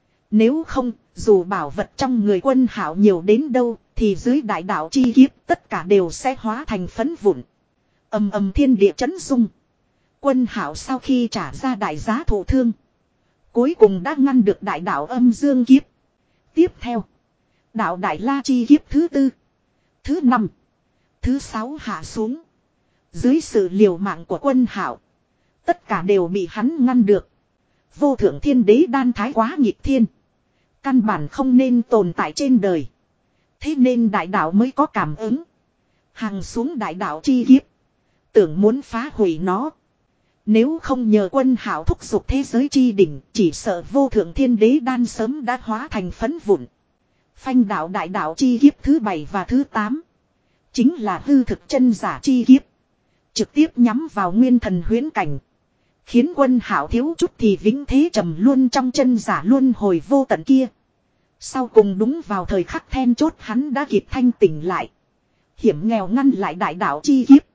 Nếu không, dù bảo vật trong người Quân Hạo nhiều đến đâu, thì dưới đại đạo chi kiếp tất cả đều sẽ hóa thành phấn vụn. Ầm ầm thiên địa chấn rung. Quân Hạo sau khi trả ra đại giá thụ thương, cuối cùng đã ngăn được đại đạo âm dương kiếp. Tiếp theo, đạo đại la chi kiếp thứ 4, thứ 5, thứ 6 hạ xuống. Dưới sự liều mạng của Quân Hạo, tất cả đều bị hắn ngăn được. Vô thượng thiên đế đan thái quá nghịch thiên, căn bản không nên tồn tại trên đời. Thế nên đại đạo mới có cảm ứng, hằng xuống đại đạo chi kiếp, tưởng muốn phá hủy nó. Nếu không nhờ Quân Hạo thúc giục thế giới chi đỉnh, chỉ sợ vô thượng thiên đế đan sớm đã hóa thành phấn vụn. Phanh đạo đại đạo chi kiếp thứ 7 và thứ 8, chính là hư thực chân giả chi kiếp, trực tiếp nhắm vào nguyên thần huyễn cảnh, khiến Quân Hạo thiếu chút thì vĩnh thế trầm luôn trong chân giả luân hồi vô tận kia. Sau cùng đúng vào thời khắc then chốt, hắn đã kịp thanh tỉnh lại, hiểm nghèo ngăn lại đại đạo chi kiếp.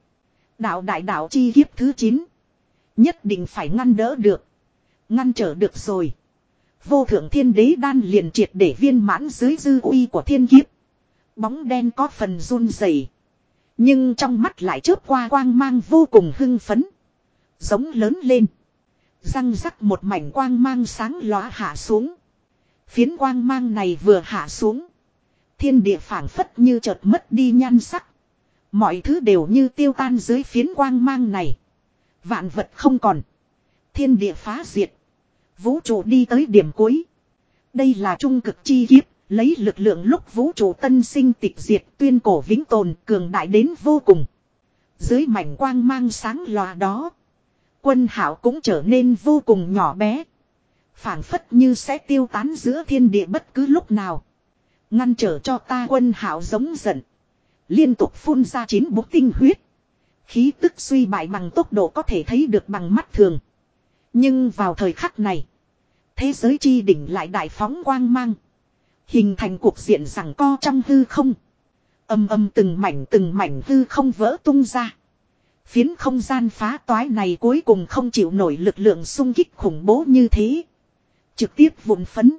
Đại đạo chi kiếp thứ 9, nhất định phải ngăn đỡ được. Ngăn trở được rồi, vô thượng thiên đế đan liền triệt để viên mãn dưới dư uy của thiên kiếp. Bóng đen có phần run rẩy, nhưng trong mắt lại chớp qua quang mang vô cùng hưng phấn. Giống lớn lên. Răng rắc một mảnh quang mang sáng lóa hạ xuống. Phiến quang mang này vừa hạ xuống, thiên địa phảng phất như chợt mất đi nhan sắc. Mọi thứ đều như tiêu tan dưới phiến quang mang này. Vạn vật không còn. Thiên địa phá diệt. Vũ trụ đi tới điểm cuối. Đây là trung cực chi kiếp, lấy lực lượng lúc vũ trụ tân sinh tịch diệt, tuyên cổ vĩnh tồn, cường đại đến vô cùng. Dưới mảnh quang mang sáng lòa đó, Quân Hạo cũng trở nên vô cùng nhỏ bé, phảng phất như sẽ tiêu tán giữa thiên địa bất cứ lúc nào. Ngăn trở cho ta! Quân Hạo giống giận, liên tục phun ra 9 búng tinh huyết. Khí tức suy bại bằng tốc độ có thể thấy được bằng mắt thường. Nhưng vào thời khắc này, thế giới chi đỉnh lại đại phóng quang mang, hình thành cuộc diện giằng co trong hư không. Ầm ầm từng mảnh hư không vỡ tung ra. Phiến không gian phá toái này cuối cùng không chịu nổi lực lượng xung kích khủng bố như thế, trực tiếp vụn phấn.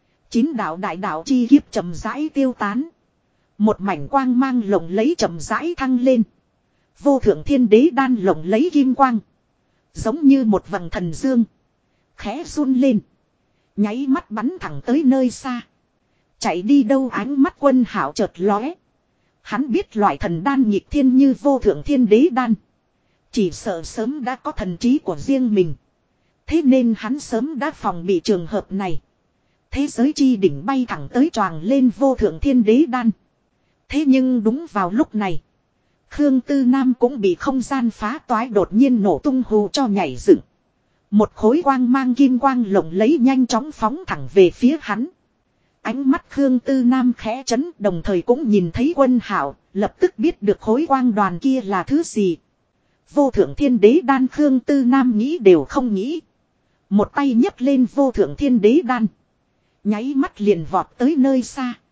9 đạo đại đạo chi kiếp chậm rãi tiêu tán. Một mảnh quang mang lộng lấy chậm rãi thăng lên. Vô thượng thiên đế đan lộng lấy kim quang, giống như một vầng thần dương, khẽ run lên, nháy mắt bắn thẳng tới nơi xa. Chạy đi đâu? Ánh mắt Quân Hạo chợt lóe. Hắn biết loại thần đan nghịch thiên như vô thượng thiên đế đan, chỉ sợ sớm đã có thần trí của riêng mình. Thế nên hắn sớm đã phòng bị trường hợp này. Thế giới chi đỉnh bay thẳng tới choàng lên vô thượng thiên đế đan. Thế nhưng đúng vào lúc này, Khương Tư Nam cũng bị không gian phá toái đột nhiên nổ tung hù cho nhảy dựng. Một khối quang mang kim quang lộng lấy nhanh chóng phóng thẳng về phía hắn. Ánh mắt Khương Tư Nam khẽ chấn, đồng thời cũng nhìn thấy Quân Hạo, lập tức biết được khối quang đoàn kia là thứ gì. Vô thượng thiên đế đan! Khương Tư Nam nghĩ đều không nghĩ, một tay nhấc lên vô thượng thiên đế đan, Nháy mắt liền vọt tới nơi xa.